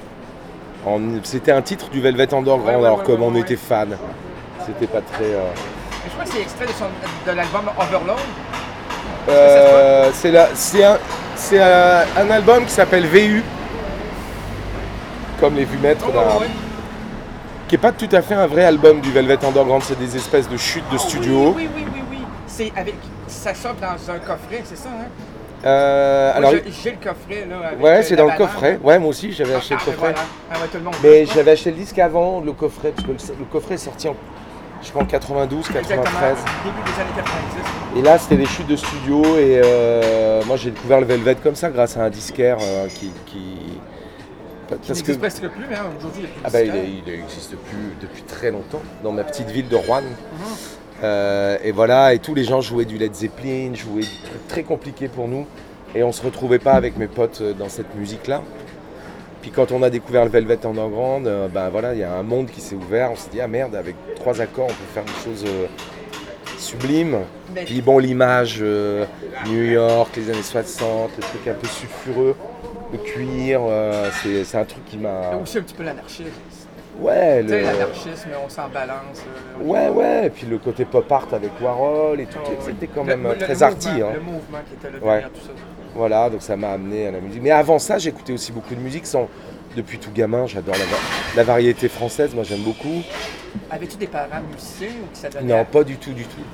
En- C'était un titre du Velvet Underground, Ouais, ouais, alors ouais, comme ouais, on ouais. était fan. C'était pas très... euh, Je crois que c'est extrait de, son, de l'album Overload. euh, c'est la- c'est un, c'est un, un album qui s'appelle V U, comme les vues maîtres, Oh, d'un- ouais, ouais. qui est pas tout à fait un vrai album du Velvet Underground, c'est des espèces de chutes de Oh, studio. Oui, oui, oui, oui, oui. C'est avec. Ça sort dans un coffret, c'est ça, hein? Euh, Moi, alors, j'ai j'ai le coffret, là. Avec, ouais, euh, c'est la dans le banane. coffret. Ouais, moi aussi j'avais Ah, acheté ah, le ben coffret. voilà. Ah, ouais, tout le monde. Mais Ouais. j'avais acheté le disque avant le coffret, parce que le, le coffret est sorti en, je crois, en quatre-vingt-douze, Exactement, quatre-vingt-treize. début des années quatre-vingt-dix. Et là, c'était des chutes de studio et euh, moi j'ai découvert le Velvet comme ça grâce à un disquaire euh, qui, qui... Qui Parce n'existe que presque plus, hein. Aujourd'hui, il y a plus de ah bah, il disquaires. n'existe plus depuis très longtemps dans ma petite ville de Rouen. Euh, et voilà, et tous les gens jouaient du Led Zeppelin, jouaient des trucs très compliqués pour nous. Et on se retrouvait pas avec mes potes euh, dans cette musique-là. Puis quand on a découvert le Velvet Underground, euh, ben voilà, il y a un monde qui s'est ouvert. On s'est dit ah merde, avec trois accords, on peut faire des choses euh, sublimes. Mais- Puis bon, l'image, euh, New York, les années soixante, le truc un peu sulfureux, le cuir, euh, c'est, c'est un truc qui Il y a m'a. aussi un petit peu l'anarchisme. Ouais, Tu sais, le. l'anarchisme, on s'en balance. euh, Ouais, ouais, et puis le côté pop art avec Warhol et tout, oh, oui. c'était quand Le- même le- euh, le très arty. mouvement- Hein. Le mouvement qui était là Ouais. derrière tout ça. Voilà, donc ça m'a amené à la musique. Mais avant ça, j'écoutais aussi beaucoup de musique. Sans... Depuis tout gamin, j'adore la, va- la variété française, moi j'aime beaucoup. Avais-tu des parents musiciens ou qui ça donnait Non, à- pas du tout, du tout.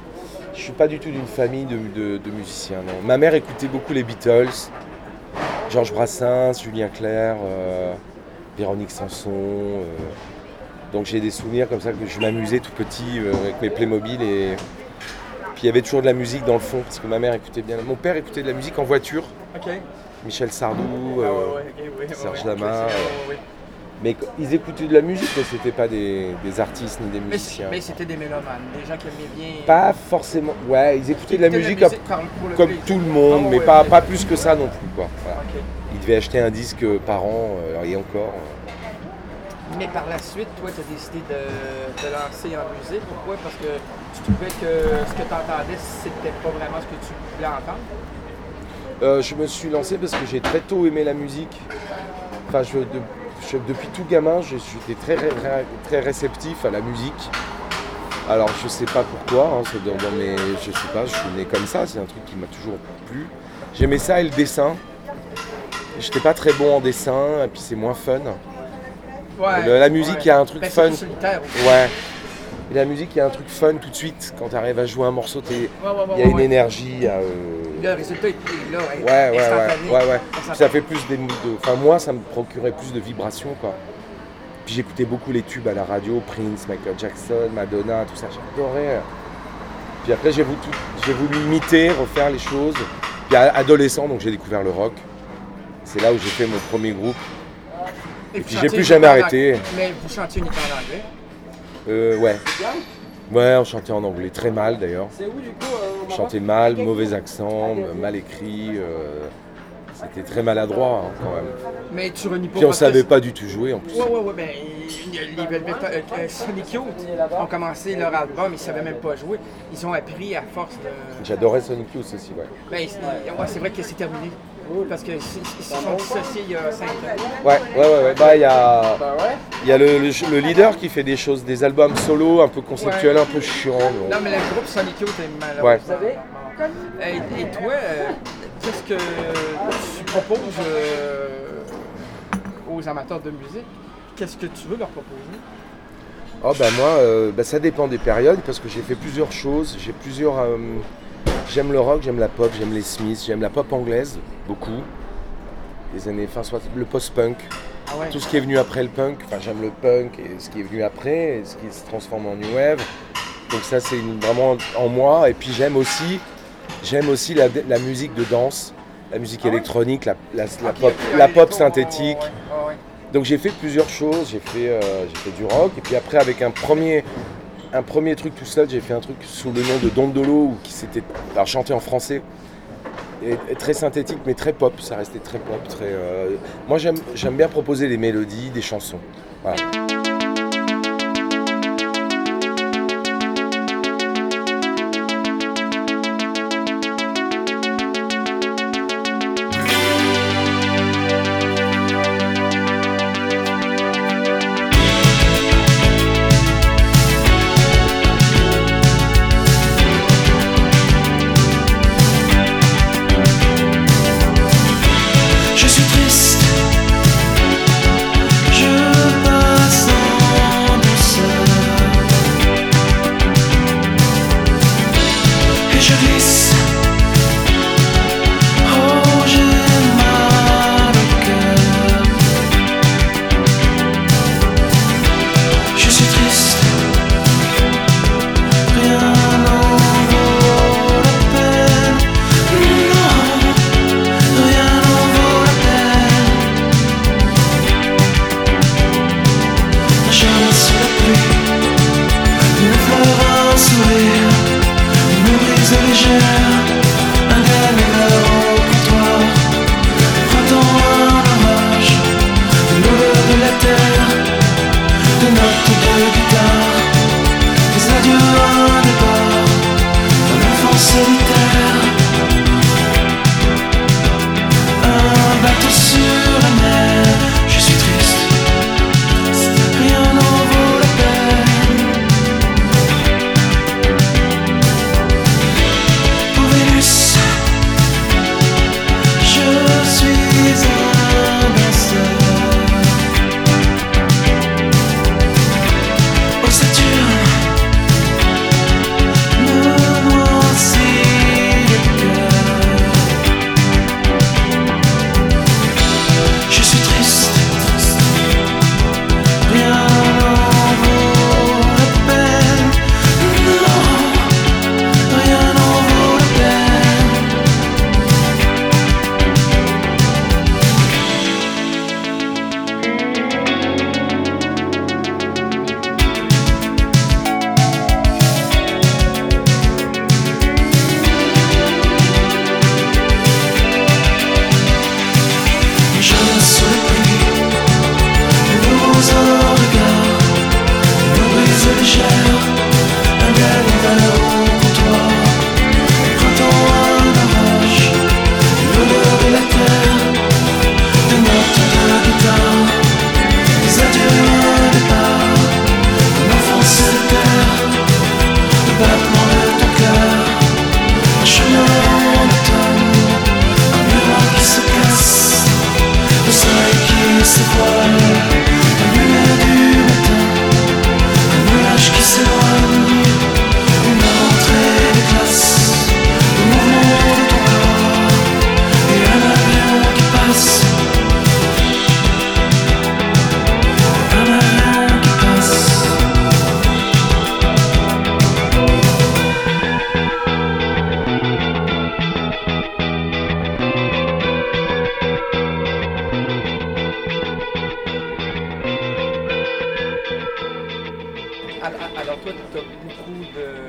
je suis pas du tout d'une famille de, de, de musiciens. Non. Ma mère écoutait beaucoup les Beatles, Georges Brassens, Julien Clerc, euh, Véronique Sanson. Euh, donc j'ai des souvenirs comme ça que je m'amusais tout petit euh, avec mes Playmobil et puis il y avait toujours de la musique dans le fond parce que ma mère écoutait bien. Mon père écoutait de la musique en voiture. Ok. Michel Sardou, euh, Ah ouais, ouais, ok, oui, ouais, Serge ouais, Lama. ouais, euh, ouais. mais ils écoutaient de la musique, mais c'était pas des, des artistes ni des Mais, musiciens. mais c'était des mélomanes, des gens qui aimaient bien. Pas forcément. Ouais, ils écoutaient de la musique, comme, par- pour le comme plaisir. tout le monde, Ah mais ouais, pas, ouais. pas plus que ça non plus, quoi. Voilà. Ok. Ils devaient acheter un disque par an, euh, et encore. euh. Mais par la suite, toi, tu as décidé de te lancer en musique. Pourquoi? Parce que tu trouvais que ce que tu entendais, c'était pas vraiment ce que tu voulais entendre? Euh, je me suis lancé parce que j'ai très tôt aimé la musique. Enfin, je, de- je- depuis tout gamin, je- j'étais très, ré- ré- très réceptif à la musique. Alors, je sais pas pourquoi, hein, c'est dans, dans mes, je sais pas, je suis né comme ça, c'est un truc qui m'a toujours plu. J'aimais ça et le dessin. J'étais pas très bon en dessin, et puis c'est moins fun. Ouais. Le- la musique, il y a un truc Ben, fun. c'est plus solitaire aussi. Ouais. Et la musique, il y a un truc fun tout de suite. Quand tu arrives à jouer un morceau, t'es- Ouais, ouais, ouais, il y a une ouais. énergie. il y a, euh, Le résultat est là, Ouais, ouais, ouais, instantané. ouais, ouais. Instantané. Ça fait plus des, de, enfin moi, ça me procurait plus de vibrations, quoi. Puis j'écoutais beaucoup les tubes à la radio, Prince, Michael Jackson, Madonna, tout ça, j'adorais. Puis après, j'ai voulu, tout- j'ai voulu imiter, refaire les choses. Puis à- adolescent, donc j'ai découvert le rock. C'est là où j'ai fait mon premier groupe. Et puis vous j'ai chantiez plus jamais uniquement en arrêté. anglais. Mais vous chantiez uniquement en anglais. Euh, ouais. Ouais, on chantait en anglais, très mal d'ailleurs. C'est où du coup On chantait mal, mauvais accent, mal écrit. euh, C'était très maladroit, hein, quand même. Mais tu renies pas. Puis on parce que savait pas du tout jouer en plus. Ouais, ouais, ouais, ben, les Velvet, euh, euh, Sonic Youth ont commencé leur album, ils savaient même pas jouer. Ils ont appris à force de. J'adorais Sonic Youth aussi, ouais. Ben, c'est ouais, c'est vrai que c'est terminé. Parce qu'ils ils se sont dissociés il y a cinq ans. Ouais, ouais, ouais, ouais. Bah, il y a, Ben ouais. il y a le, le- le leader qui fait des choses, des albums solo un peu conceptuels, un peu chiants. mais Non, on- mais le groupe Sonic Youth est malheureux. Ouais. Vous savez? Et, et toi, euh, qu'est-ce que tu proposes euh, aux amateurs de musique? Qu'est-ce que tu veux leur proposer? Oh, bah, moi, euh, bah, ça dépend des périodes parce que j'ai fait plusieurs choses. J'ai plusieurs. euh, J'aime le rock, j'aime la pop, j'aime les Smiths, j'aime la pop anglaise, beaucoup. Les années fin soixante, le post-punk. Ah ouais. Tout ce qui est venu après le punk, enfin j'aime le punk et ce qui est venu après, et ce qui se transforme en new wave. Donc ça c'est une- vraiment en moi. Et puis j'aime aussi, j'aime aussi la, la musique de danse, la musique Ah ouais? électronique, la, la- la Ok, pop, ok, la allez, pop go, synthétique. ouais, ouais, ouais. Donc j'ai fait plusieurs choses. J'ai fait, euh, j'ai fait du rock et puis après avec un premier, un premier truc tout seul, j'ai fait un truc sous le nom de Dondolo ou qui s'était alors, chanté en français. Et, et très synthétique mais très pop, ça restait très pop, très. euh, Moi j'aime j'aime bien proposer des mélodies, des chansons. Voilà. Je suis triste, je passe en lumière s'évoile, la lumière du matin, un nuage qui s'éloigne, une rentrée des classes, le mouvement de ton corps, et un avion qui passe, un avion qui passe. Alors toi, tu as beaucoup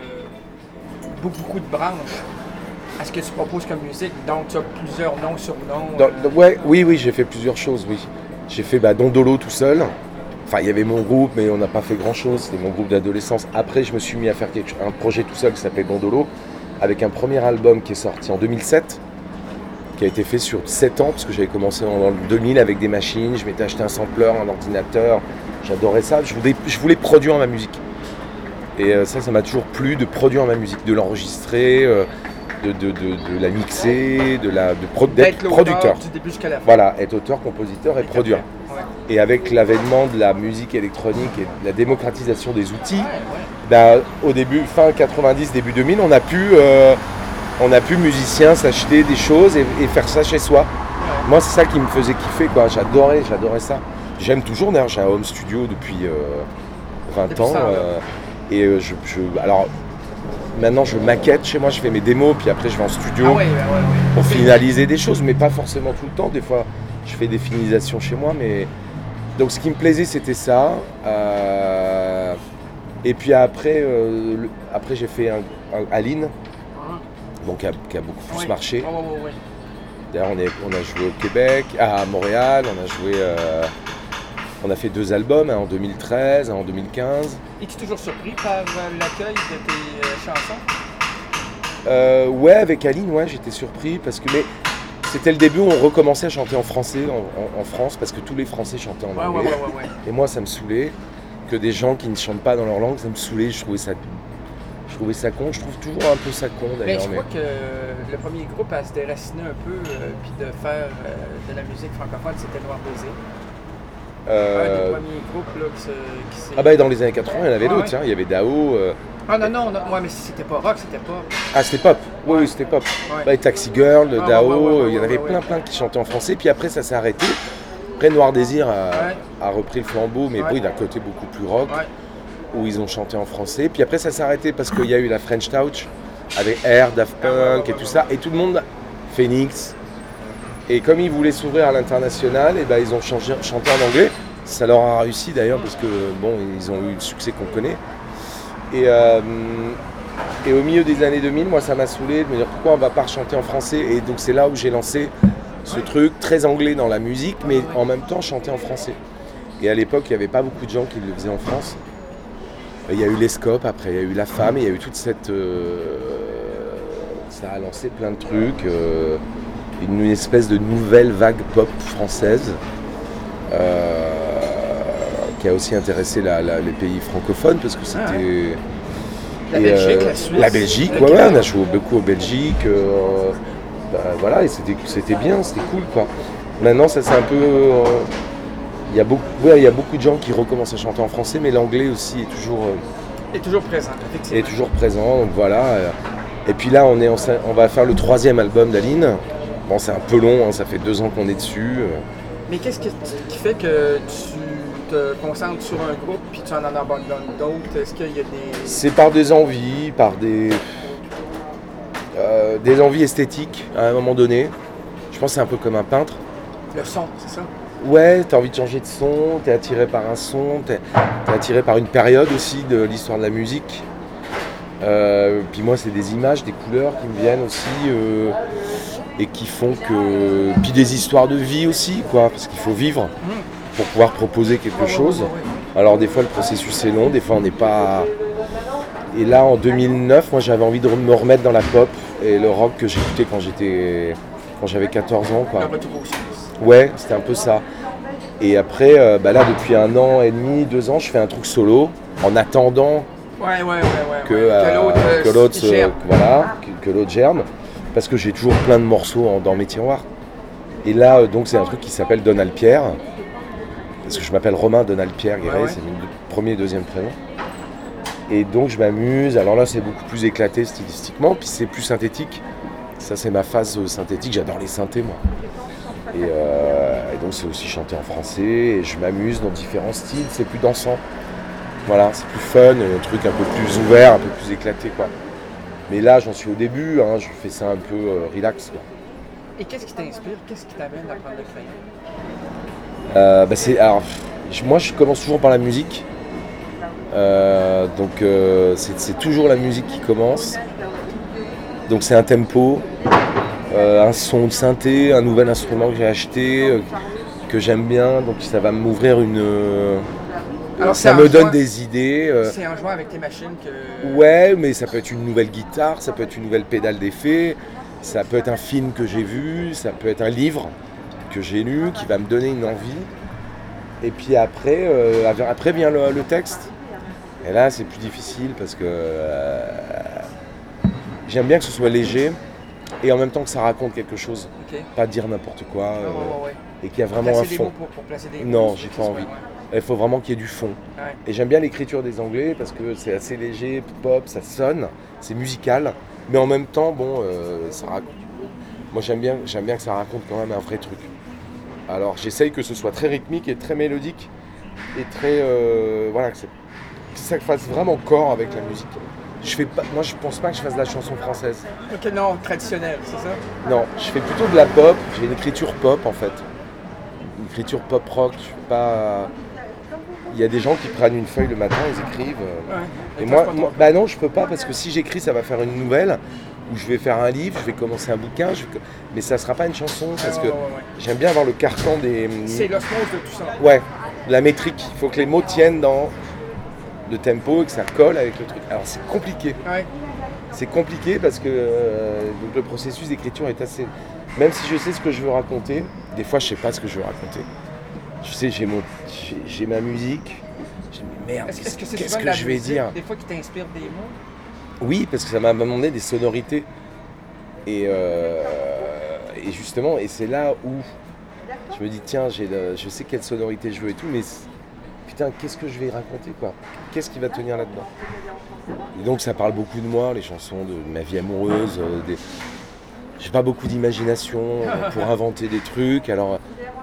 de, beaucoup, beaucoup de branches à ce que tu proposes comme musique, donc tu as plusieurs noms sur noms. Dans- euh, dans- ouais, oui, oui, j'ai fait plusieurs choses, oui. J'ai fait bah, Dondolo tout seul. Enfin, il y avait mon groupe, mais on n'a pas fait grand-chose. C'était mon groupe d'adolescence. Après, je me suis mis à faire quelque chose- un projet tout seul qui s'appelait Dondolo, avec un premier album qui est sorti en deux mille sept, qui a été fait sur sept ans, parce que j'avais commencé en deux mille avec des machines. Je m'étais acheté un sampler, un ordinateur. J'adorais ça. Je voulais, je voulais produire ma musique. Et euh, ça, ça m'a toujours plu de produire ma musique, de l'enregistrer, euh, de, de, de, de la mixer, de la, de pro- d'être d'être l'auteur producteur. du début jusqu'à la fin. Voilà, être auteur, compositeur et produire. Ouais. Et avec l'avènement de la musique électronique et de la démocratisation des outils, Ouais, ouais. bah, au début, fin quatre-vingt-dix, début deux mille, on a pu, euh, on a pu musiciens s'acheter des choses et, et faire ça chez soi. Moi, c'est ça qui me faisait kiffer, quoi. J'adorais, j'adorais ça. J'aime toujours, d'ailleurs, j'ai un home studio depuis euh, vingt Depuis ans. ça, ouais. euh, et euh, je, je- alors, maintenant, je maquette chez moi, je fais mes démos, puis après, je vais en studio Ah ouais, ouais, ouais, ouais. pour finaliser des choses, mais pas forcément tout le temps. Des fois, je fais des finalisations chez moi, mais donc ce qui me plaisait, c'était ça. Euh, Et puis après, euh, le- après j'ai fait un, un Aline, bon, qui, a, qui a beaucoup plus Ouais. marché. Ouais, ouais, ouais, ouais. D'ailleurs, on, est- on a joué au Québec, à Montréal, on a joué, euh, on a fait deux albums, un en deux mille treize, un en deux mille quinze. Es-tu toujours surpris par euh, l'accueil de tes euh, chansons? Euh, ouais, avec Aline, ouais, j'étais surpris parce que mais c'était le début où on recommençait à chanter en français en, en- en France parce que tous les Français chantaient en Ouais, anglais. ouais, ouais, ouais, ouais. Et moi, ça me saoulait que des gens qui ne chantent pas dans leur langue, ça me saoulait. Je trouvais ça, je trouvais ça con. Je trouve toujours un peu ça con Mais d'ailleurs. je mais- crois que le premier groupe à se déraciner un peu euh, puis de faire euh, de la musique francophone, c'était Noir Baiser. Un Euh, des premiers groupes là, qui, se, qui s'est... Ah bah dans les années quatre-vingts, il y en avait Ouais, d'autres. ouais. hein. Il y avait Dao. euh, Ah non, non, non, ouais, mais si c'était pas rock, c'était pas... Ah, c'était pop. Oui, oui, c'était pop. Ouais. Bah, Taxi Girl, Ah, Dao, ouais, ouais, ouais, il y en ouais, avait ouais, plein, ouais. plein qui chantaient en français. Puis après, ça s'est arrêté. Après, Noir Désir a, Ouais. a repris le flambeau, mais Ouais. oui, d'un côté beaucoup plus rock, Ouais. où ils ont chanté en français. Puis après, ça s'est arrêté parce qu'il y a eu la French Touch avec Air, Daft Ah, ouais, ouais, Punk et ouais, tout ouais. ça. Et tout le monde, Phoenix. Et comme ils voulaient s'ouvrir à l'international, et ben ils ont changé, chanté en anglais. Ça leur a réussi d'ailleurs parce que bon, ils ont eu le succès qu'on connaît. Et, euh, et au milieu des années deux mille, moi ça m'a saoulé de me dire pourquoi on va pas chanter en français. Et donc c'est là où j'ai lancé ce truc très anglais dans la musique, mais en même temps chanter en français. Et à l'époque, il n'y avait pas beaucoup de gens qui le faisaient en France. Il y a eu les Scopes, après il y a eu La Femme, et il y a eu toute cette... euh, ça a lancé plein de trucs, euh, une, une espèce de nouvelle vague pop française. euh, qui a aussi intéressé la- la- les pays francophones parce que c'était... La et, Belgique, euh, la Suisse. La Belgique, le ouais, ouais, Québec. on a joué beaucoup au Belgique. euh, bah, voilà, et c'était, c'était bien, c'était cool, quoi. Maintenant, ça c'est un peu... euh, il y a beaucoup, ouais, il y a beaucoup de gens qui recommencent à chanter en français, mais l'anglais aussi est toujours, euh, est toujours présent, effectivement. est toujours présent, donc voilà. euh. Et puis là, on, est en, on va faire le troisième album d'Aline. Bon, c'est un peu long, hein, ça fait deux ans qu'on est dessus. euh. Mais qu'est-ce qui, qui fait que tu te concentres sur un groupe puis tu en abandonnes d'autres? Est-ce qu'il y a des... C'est par des envies, par des, euh, des envies esthétiques à un moment donné. Je pense que c'est un peu comme un peintre. Le son, c'est ça? Ouais, t'as envie de changer de son, t'es attiré par un son, t'es, t'es attiré par une période aussi de l'histoire de la musique. Euh, puis moi, c'est des images, des couleurs qui me viennent aussi euh, et qui font que... Puis des histoires de vie aussi, quoi, parce qu'il faut vivre pour pouvoir proposer quelque chose. Alors des fois, le processus est long, des fois, on n'est pas... Et là, en deux mille neuf, moi, j'avais envie de me remettre dans la pop et le rock que j'écoutais quand j'étais... quand j'avais quatorze ans, quoi. Le retour aux sources. Ouais, c'était un peu ça. Et après, euh, bah là, depuis un an et demi, deux ans, je fais un truc solo, en attendant Ouais, ouais, ouais, ouais. que, ouais. euh, l'autre, euh, que l'autre, se se- germe. voilà, que, que l'autre germe, parce que j'ai toujours plein de morceaux en- dans mes tiroirs. Et là, euh, donc, c'est un truc qui s'appelle Donald Pierre, parce que je m'appelle Romain Donald Pierre Guéret, Ouais, ouais. c'est mon deux- premier et deuxième prénom. Et donc je m'amuse, alors là c'est beaucoup plus éclaté stylistiquement, puis c'est plus synthétique. Ça c'est ma phase euh, synthétique, j'adore les synthés moi. Et, euh, et donc c'est aussi chanté en français, et je m'amuse dans différents styles, c'est plus dansant. Voilà, c'est plus fun, un truc un peu plus ouvert, un peu plus éclaté quoi. Mais là j'en suis au début, hein, je fais ça un peu euh, relax. Quoi. Et qu'est-ce qui t'inspire? Qu'est-ce qui t'amène à prendre le crayon? Euh, bah, c'est, alors, je- moi je commence toujours par la musique. Euh, donc euh, c'est, c'est toujours la musique qui commence. Donc c'est un tempo, euh, un son de synthé, un nouvel instrument que j'ai acheté, euh, que j'aime bien. Donc ça va m'ouvrir une... euh, Alors, c'est ça en me donne jouant- des idées. euh, C'est en jouant avec tes machines que... Ouais, mais ça peut être une nouvelle guitare, ça peut être une nouvelle pédale d'effet, ça peut être un film que j'ai vu, ça peut être un livre que j'ai lu qui va me donner une envie. Et puis après, euh, après vient le, le texte. Et là, c'est plus difficile parce que euh, j'aime bien que ce soit léger et en même temps que ça raconte quelque chose. Ok. Pas dire n'importe quoi Ouais, euh, ouais, ouais. et qu'il y a vraiment Placer un des fond. mots pour, pour placer des mots. Non, j'ai pas Ouais. envie. Il faut vraiment qu'il y ait du fond. Ouais. Et j'aime bien l'écriture des Anglais parce que c'est assez léger, pop, ça sonne, c'est musical, mais en même temps, bon, euh, ça raconte. Moi, j'aime bien, j'aime bien que ça raconte quand même un vrai truc. Alors, j'essaye que ce soit très rythmique et très mélodique et très, euh, voilà, que, c'est- que ça fasse vraiment corps avec la musique. Je fais pas, moi, je pense pas que je fasse de la chanson française. Ok, non, traditionnel, c'est ça? Non, je fais plutôt de la pop. J'ai une écriture pop en fait, une écriture pop rock. Je suis pas. Il y a des gens qui prennent une feuille le matin, ils écrivent. euh, Ouais. Et toi, moi, c'est pas moi- ton- bah non, je peux pas parce que si j'écris, ça va faire une nouvelle ou je vais faire un livre, je vais commencer un bouquin, je vais- mais ça sera pas une chanson parce Ouais, que ouais, ouais, ouais. j'aime bien avoir le carcan des. C'est l'osmose de tout ça. Ouais, la métrique. Il faut que les mots tiennent dans le tempo et que ça colle avec le truc. Alors c'est compliqué. Ouais. C'est compliqué parce que euh, donc le processus d'écriture est assez. Même si je sais ce que je veux raconter, des fois je sais pas ce que je veux raconter. Je sais, j'ai mon, j'ai, j'ai ma musique. Je me dis, merde, Est-ce, est-ce que c'est qu'est-ce souvent de que la je vais musique, dire? des fois qui t'inspire des mots? Oui, parce que ça m'a demandé des sonorités. Et, euh, et justement, et c'est là où je me dis, tiens, j'ai le- je sais quelle sonorité je veux et tout, mais c- putain, qu'est-ce que je vais raconter, quoi? Qu'est-ce qui va tenir là-dedans? Et donc ça parle beaucoup de moi, les chansons de ma vie amoureuse. euh, des... J'ai pas beaucoup d'imagination euh, pour inventer des trucs, alors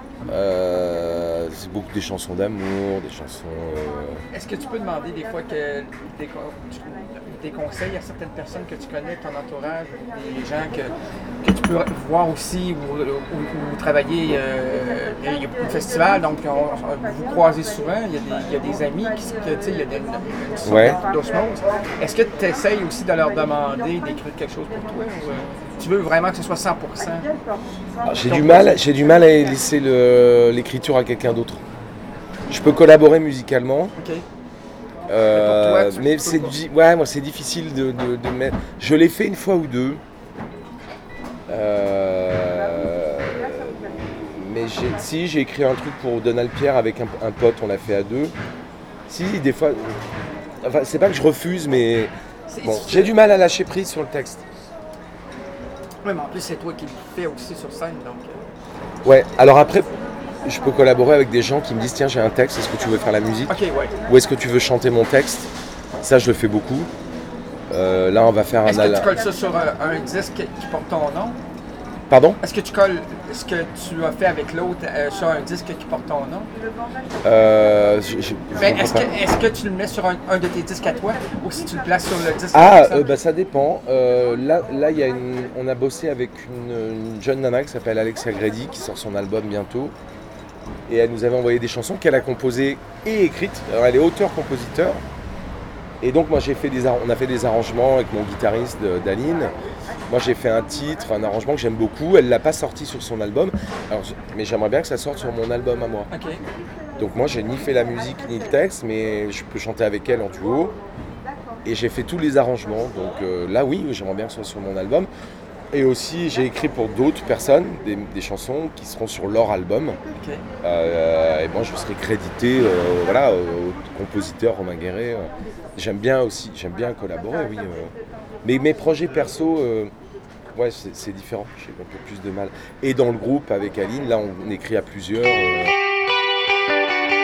euh, c'est beaucoup des chansons d'amour, des chansons... euh, Est-ce que tu peux demander des fois que des, co- tu- des conseils à certaines personnes que tu connais, ton entourage, des gens que, que tu peux voir aussi ou, ou- ou travailler? euh, il y a beaucoup de festivals, donc on- on- vous vous croisez souvent, il y a des, il y a des amis, qui, s- que, tu sais, il y a des, une, une sorte Ouais. d'osmose. Est-ce que tu essayes aussi de leur demander d'écrire quelque chose pour toi ou euh, tu veux vraiment que ce soit cent pour cent? Alors, J'ai du mal, j'ai du mal à laisser le- l'écriture à quelqu'un d'autre. Je peux collaborer musicalement, Ok. euh, Mais pour toi, tu mais peux c'est pas. di- ouais, moi c'est difficile de, de- de mettre. Je l'ai fait une fois ou deux, Euh, mais j'ai, si j'ai écrit un truc pour Donald Pierre avec un, un pote, on l'a fait à deux. Si des fois, enfin c'est pas que je refuse, mais C'est- bon, c'est- j'ai du mal à lâcher prise sur le texte. Oui, mais en plus, c'est toi qui le fais aussi sur scène, donc. euh, Ouais. Alors après, je peux collaborer avec des gens qui me disent tiens j'ai un texte, est-ce que tu veux faire la musique? Ok, ouais. Ou est-ce que tu veux chanter mon texte? Ça, je le fais beaucoup. Euh, là, on va faire un... Est-ce que tu al- colles ça sur un, un disque qui porte ton nom? Pardon? Est-ce que tu colles ce que tu as fait avec l'autre euh, sur un disque qui porte ton nom? euh, je- je- je Mais comprends est-ce pas. que, est-ce que tu le mets sur un, un de tes disques à toi ou si tu le places sur le disque Ah, de personne? euh, bah, ça dépend. Euh, là, là il y a une... on a bossé avec une, une jeune nana qui s'appelle Alexia Grady, qui sort son album bientôt. Et elle nous avait envoyé des chansons qu'elle a composées et écrites. Alors, elle est auteur-compositeur. Et donc, moi, j'ai fait des ar- on a fait des arrangements avec mon guitariste de- Daline. Moi, j'ai fait un titre, un arrangement que j'aime beaucoup. Elle ne l'a pas sorti sur son album. Alors, je- mais j'aimerais bien que ça sorte sur mon album à moi. Ok. Donc, moi, j'ai ni fait la musique ni le texte, mais je peux chanter avec elle en duo. Et j'ai fait tous les arrangements. Donc euh, là, oui, j'aimerais bien que ce soit sur mon album. Et aussi, j'ai écrit pour d'autres personnes des, des chansons qui seront sur leur album. Ok. Euh, et moi, je serai crédité, euh, voilà, au compositeur Romain Guéret. euh. J'aime bien aussi, j'aime bien collaborer, oui. euh. Mais mes projets perso, euh, ouais, c'est, c'est différent. J'ai un peu plus de mal. Et dans le groupe avec Aline, là, on, on écrit à plusieurs. euh.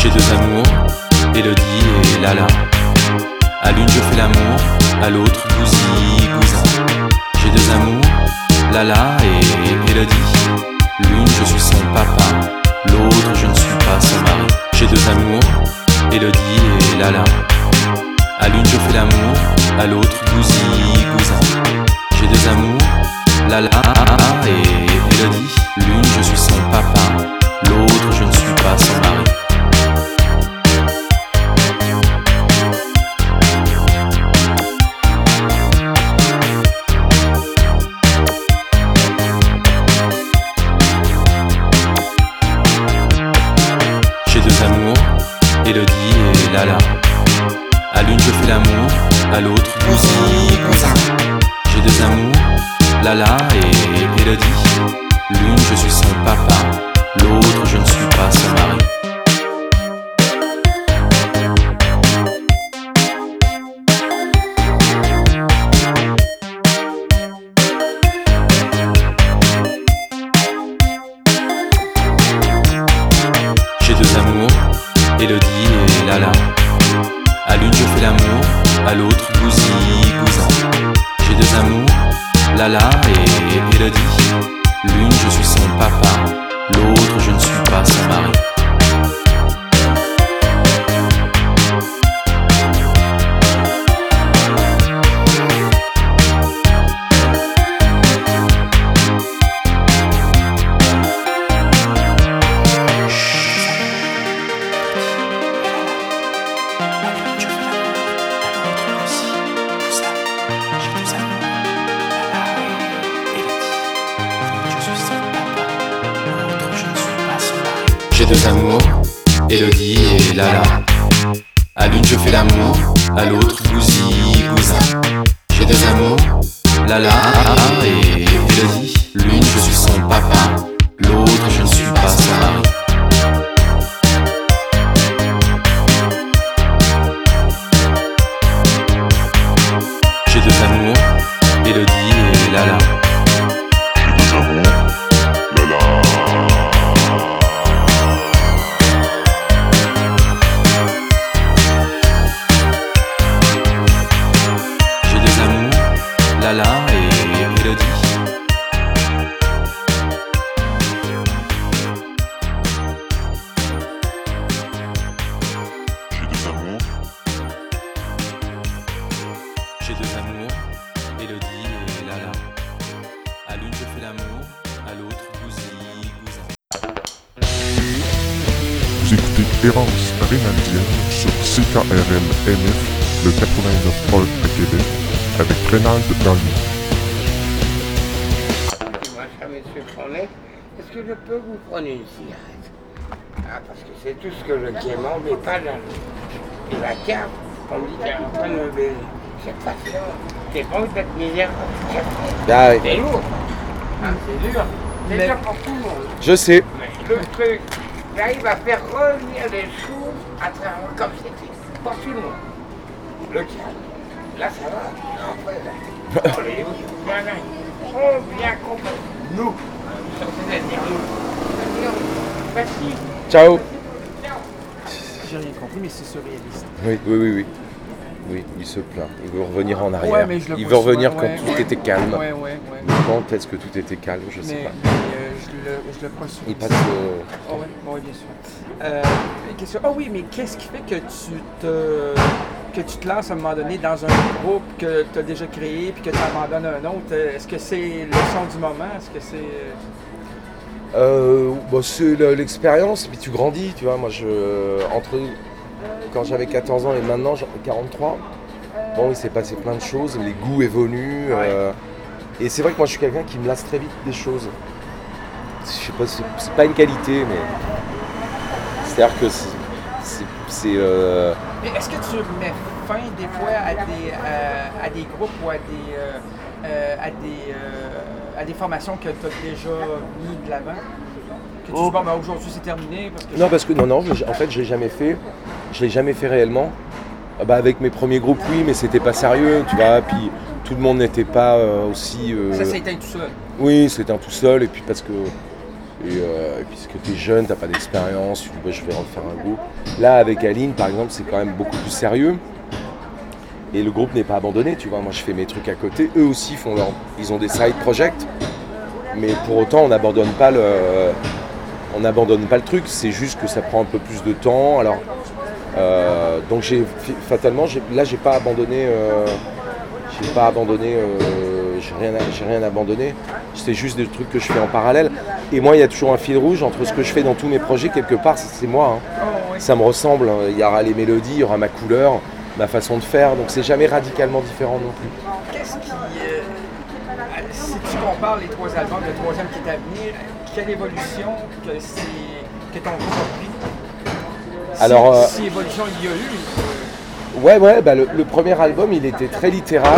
J'ai deux amours, Elodie et Lala. À l'une je fais l'amour, à l'autre gousi cousin. J'ai deux amours, Lala et Elodie. L'une je suis son papa, l'autre je ne suis pas son mari. J'ai deux amours, Elodie et Lala. À l'une je fais l'amour, à l'autre gousi cousin. J'ai deux amours, Lala et Elodie. L'une je suis son papa, l'autre je ne suis pas son mari. J'ai deux amours, Elodie et Lala. À l'une je fais l'amour, à l'autre gousi cousin. J'ai deux amours, Lala et Elodie. L'une je suis son papa, l'autre je ne suis pas son mari. J'ai deux amours, Elodie et Lala. À l'une je fais l'amour, à l'autre gousi cousin. J'ai deux amours, Lala et Elodie. L'une je suis son papa, l'autre je ne suis pas son mari. J'ai deux amours, Elodie et Lala. À l'une je fais l'amour, à l'autre gousi cousin. J'ai deux amours, Lala et Elodie. L'une je suis son papa, l'autre je ne suis pas son mari. J'ai deux amours, Elodie et Lala. J'ai deux amours, Lala. J'ai deux amours, Lala et Elodie. J'ai deux amours, J'ai deux amours, Elodie et Lala. À l'une je fais l'amour, à l'autre gousi cousin. vous écoutez Errance Rénaldienne sur C K R L N F, le quatre-vingt-neuf point un à Québec, avec Rénald dans le micro. Moi, cher monsieur Fournet, est-ce que je peux vous prendre une cigarette? Ah, parce que c'est tout ce que je quémande, mais pas la, et la carte. On me dit qu'elle est en train de me baiser. C'est pas ça. T'es pas envie d'être misérable. Ah oui. C'est lourd. Ah, c'est dur. C'est Mais- dur pour tout le monde. Je sais. Mais le truc, j'arrive à faire revenir les choses à travers comme c'était. Pour tout le monde. Le calme. Là, ça va. Non, après, là. Oh, les voilà. On bien compris. Nous. C'est-à-dire nous. Merci. Ciao. J'ai rien compris, mais c'est surréaliste. Oui, oui, oui, oui. Oui, il se plaint. Il veut revenir en arrière. Ouais, mais je le il vois veut revenir souvent, quand ouais. tout était calme. Ouais, ouais, ouais. Quand est-ce que tout était calme, je sais Mais, pas. mais, euh, je, le, je le crois sur. Il passe. euh, Oh, ouais, ouais, bien sûr. Euh, une question. Ah oui, mais qu'est-ce qui fait que tu te que tu te lances à un moment donné dans un groupe que tu as déjà créé puis que tu abandonnes un autre? Est-ce que c'est le son du moment? Est-ce que c'est. Euh, bah, c'est le- l'expérience, puis tu grandis, tu vois. Moi, je, entre quand j'avais quatorze ans et maintenant, j'ai quarante-trois, bon, il s'est passé plein de choses, les goûts évoluent. euh, et c'est vrai que moi, je suis quelqu'un qui me lasse très vite des choses. Je sais pas, c'est, c'est pas une qualité, mais c'est-à-dire que c'est, c'est, c'est, euh, Mais est-ce que tu mets fin des fois à des, à, à des groupes ou à des, euh, euh, à des, euh, à des formations que tu as déjà mis de l'avant? Que tu dis, bon, ben, aujourd'hui c'est terminé parce que. Non, parce que non, non, je- en fait, je l'ai jamais fait. Je l'ai jamais fait réellement. Ah bah, avec mes premiers groupes, oui, mais c'était pas sérieux, tu vois. Puis tout le monde n'était pas euh, aussi. euh, Ça s'est éteint tout seul. Oui, c'était un tout seul. Et puis parce que Et, euh, et puisque tu es jeune, tu n'as pas d'expérience, tu dis bah, je vais refaire un groupe. Là, avec Aline, par exemple, c'est quand même beaucoup plus sérieux. Et le groupe n'est pas abandonné, tu vois. Moi, je fais mes trucs à côté. Eux aussi, font leur... ils ont des side projects. Mais pour autant, on n'abandonne pas le... on n'abandonne pas le truc. C'est juste que ça prend un peu plus de temps. Alors, euh, donc, j'ai, fatalement, j'ai... là, j'ai pas abandonné... Euh... J'ai pas abandonné... Euh... J'ai rien, j'ai rien abandonné. C'est juste des trucs que je fais en parallèle. Et moi, il y a toujours un fil rouge entre ce que je fais dans tous mes projets. Quelque part, c'est moi. Hein. Ça me ressemble. Il y aura les mélodies, il y aura ma couleur, ma façon de faire. Donc, c'est jamais radicalement différent non plus. Qu'est-ce qui... Euh, si tu compares les trois albums, le troisième qui est à venir, quelle évolution que, c'est, que ton groupe a pris? Si, Alors, euh, si évolution il y a eu? Ouais, ouais, bah, le, le premier album, il était très littéral.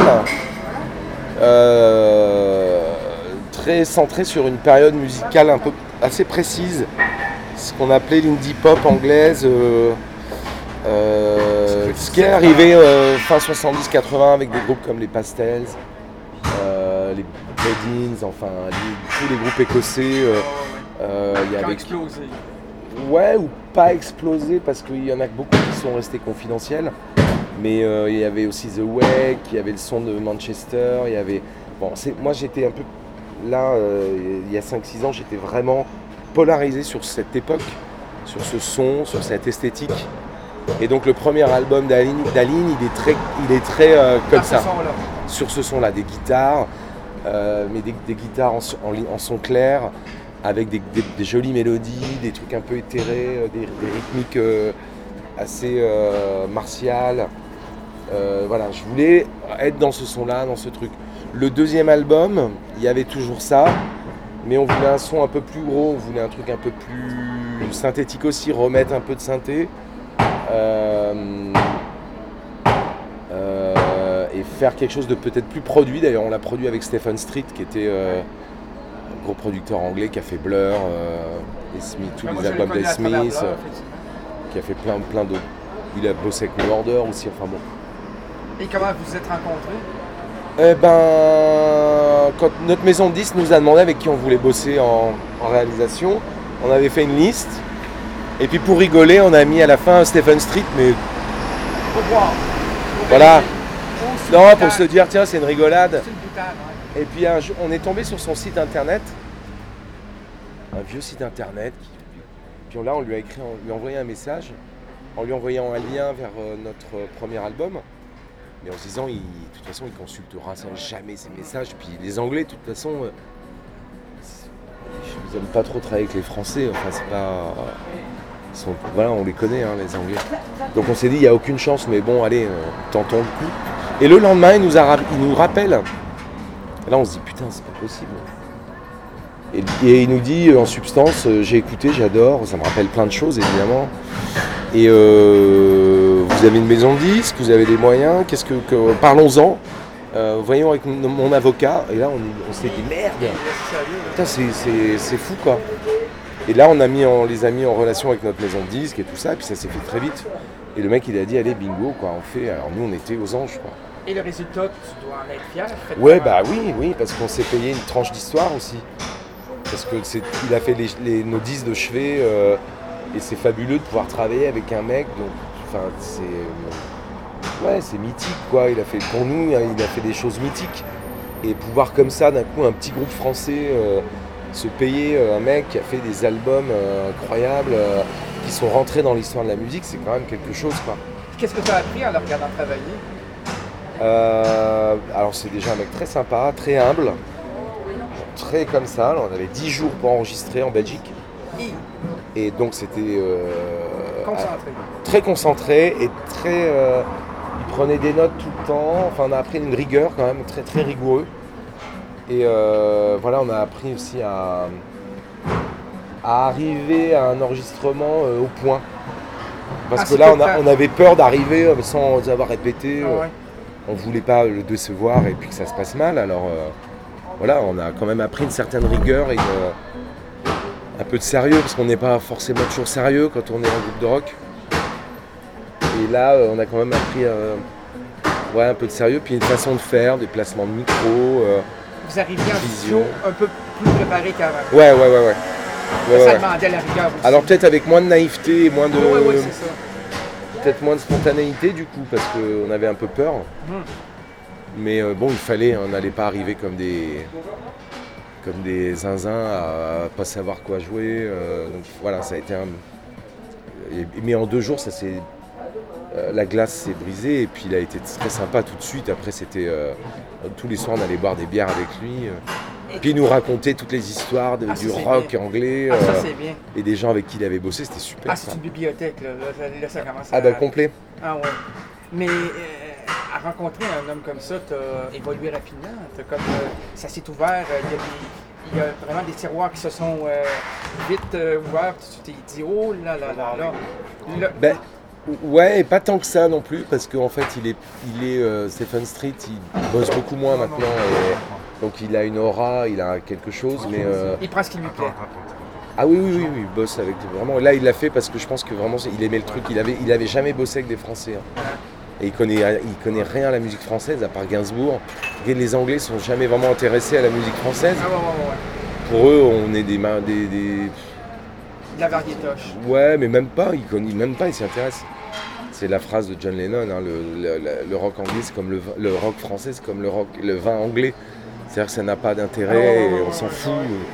Euh, très centré sur une période musicale un peu assez précise, ce qu'on appelait l'indie pop anglaise, euh, euh, ce qui est arrivé euh, fin soixante-dix quatre-vingts avec des groupes comme les Pastels, euh, les Breadings, enfin les, tous les groupes écossais. Euh, euh, y avait explosé. Ouais, ou pas explosé parce qu'il y en a beaucoup qui sont restés confidentiels. Mais euh, il y avait aussi The Wake, il y avait le son de Manchester, il y avait... Bon, c'est... moi j'étais un peu... Là, euh, il y a cinq six ans, j'étais vraiment polarisé sur cette époque, sur ce son, sur cette esthétique. Et donc le premier album d'Aline, d'Aline il est très, il est très euh, comme ça, sur ce son-là, des guitares, euh, mais des, des guitares en, en, en son clair, avec des, des, des jolies mélodies, des trucs un peu éthérés, des, des rythmiques euh, assez euh, martiales. Euh, voilà, je voulais être dans ce son-là, dans ce truc. Le deuxième album, il y avait toujours ça, mais on voulait un son un peu plus gros, on voulait un truc un peu plus synthétique aussi, remettre un peu de synthé. Euh, euh, et faire quelque chose de peut-être plus produit. D'ailleurs, on l'a produit avec Stephen Street, qui était euh, un gros producteur anglais, qui a fait Blur, euh, et Smith, tous les albums des Smiths, euh, qui a fait plein, plein d'autres. Il a bossé avec New Order aussi, enfin bon. Et comment vous vous êtes rencontrés? Eh ben, quand notre maison de disques nous a demandé avec qui on voulait bosser en, en réalisation, on avait fait une liste. Et puis pour rigoler, on a mis à la fin Stephen Street, mais... Pour voir. Pour voilà. Pour non, pour se dire, tiens, c'est une rigolade. C'est une boutade, ouais. Et puis un jour, on est tombé sur son site internet. Un vieux site internet. Qui... Puis là, on lui a écrit, on lui a envoyé un message, en lui envoyant un lien vers euh, notre premier album. Mais en se disant, il, de toute façon, il consultera jamais ces messages. Puis les Anglais, de toute façon, euh, ils n'aiment pas trop travailler avec les Français. Enfin, c'est pas... Ils sont, voilà, on les connaît, hein, les Anglais. Donc on s'est dit, il n'y a aucune chance, mais bon, allez, euh, tentons le coup. Et le lendemain, il nous, a, il nous rappelle. Et là, on se dit, putain, c'est pas possible. Et, et il nous dit, en substance, euh, j'ai écouté, j'adore, ça me rappelle plein de choses, évidemment. Et euh, vous avez une maison de disques, vous avez des moyens, qu'est-ce que, que parlons-en, euh, voyons avec mon, mon avocat. Et là, on, on s'est dit merde, putain, c'est, c'est, c'est fou quoi. Et là, on, a mis, on les a mis en relation avec notre maison de disques et tout ça, et puis ça s'est fait très vite. Et le mec, il a dit allez, bingo, quoi, on fait. Alors nous, on était aux anges, quoi. Et le résultat, tu dois en être fier. Ouais, bah oui, oui, parce qu'on s'est payé une tranche d'histoire aussi. Parce que c'est, il a fait les, les, nos disques de chevet. Euh, Et c'est fabuleux de pouvoir travailler avec un mec, donc, enfin, c'est, ouais, c'est mythique, quoi. Il a fait, pour nous, il a fait des choses mythiques. Et pouvoir comme ça, d'un coup, un petit groupe français, euh, se payer euh, un mec qui a fait des albums euh, incroyables, euh, qui sont rentrés dans l'histoire de la musique, c'est quand même quelque chose, quoi. Qu'est-ce que tu as appris en le regardant travailler? euh, Alors, c'est déjà un mec très sympa, très humble, très comme ça. Alors, on avait dix jours pour enregistrer en Belgique. Et donc c'était euh, concentré. très concentré et très... Euh, il prenait des notes tout le temps, enfin on a appris une rigueur quand même, très très rigoureux. Et euh, voilà, on a appris aussi à, à arriver à un enregistrement euh, au point. Parce ah, que là on, a, on avait peur d'arriver euh, sans avoir répété, ah, ouais. euh, on voulait pas le décevoir et puis que ça se passe mal, alors euh, voilà, on a quand même appris une certaine rigueur et une, un peu de sérieux, parce qu'on n'est pas forcément toujours sérieux quand on est en groupe de rock. Et là, euh, on a quand même appris euh, ouais, un peu de sérieux, puis une façon de faire, des placements de micro. Euh, Vous arriviez en vision un peu plus préparé qu'avant. Ouais, ouais, ouais, ouais. Ouais, ça ouais. demandait la rigueur aussi. Alors peut-être avec moins de naïveté et moins de... Oui, oui, c'est ça. Peut-être moins de spontanéité du coup, parce qu'on avait un peu peur. Mm. Mais euh, bon, il fallait, on n'allait pas arriver comme des... comme des zinzins à pas savoir quoi jouer. euh, donc voilà, ça a été un... et- mais en deux jours, ça s'est... euh, la glace s'est brisée et puis il a été très sympa tout de suite. Après, c'était... euh, tous les soirs, on allait boire des bières avec lui. euh. Puis il nous racontait toutes les histoires de- Ah, ça, du c'est rock bien. anglais. Ah, ça, euh, c'est bien. et des gens avec qui il avait bossé, c'était super. Ah, ça. c'est une bibliothèque, là. Là, ça- là, ça commence à... Ah bah complet. Ah, ouais. Mais euh, à rencontrer un homme comme ça, t'as évolué rapidement. T'as comme... euh, ça s'est ouvert. euh, Il y a des... Il y a vraiment des tiroirs qui se sont euh, vite euh, ouverts. Tu t'es dit, oh là là là là. Là, Ben, ouais, et pas tant que ça non plus, parce qu'en fait, il est, il est euh, Stephen Street, il bosse beaucoup moins maintenant, et donc il a une aura, il a quelque chose, mais... euh, il prend ce qui lui plaît. Ah oui, oui, oui, oui, il bosse avec... Vraiment, là, il l'a fait parce que je pense que vraiment, il aimait le truc, il avait, il avait jamais bossé avec des Français. hein. Et il connaît, il connaît rien à la musique française, à part Gainsbourg. Les Anglais sont jamais vraiment intéressés à la musique française. Ah, ouais, ouais, ouais. Pour eux, on est des... ma- des, des... De la variétoche. Ouais, mais même pas, ils connaissent même pas, ils s'y intéressent. C'est la phrase de John Lennon, hein, le, le- le- le rock anglais, c'est comme le, vin- le rock français, c'est comme le, rock, le vin anglais. C'est-à-dire que ça n'a pas d'intérêt, et on s'en fout.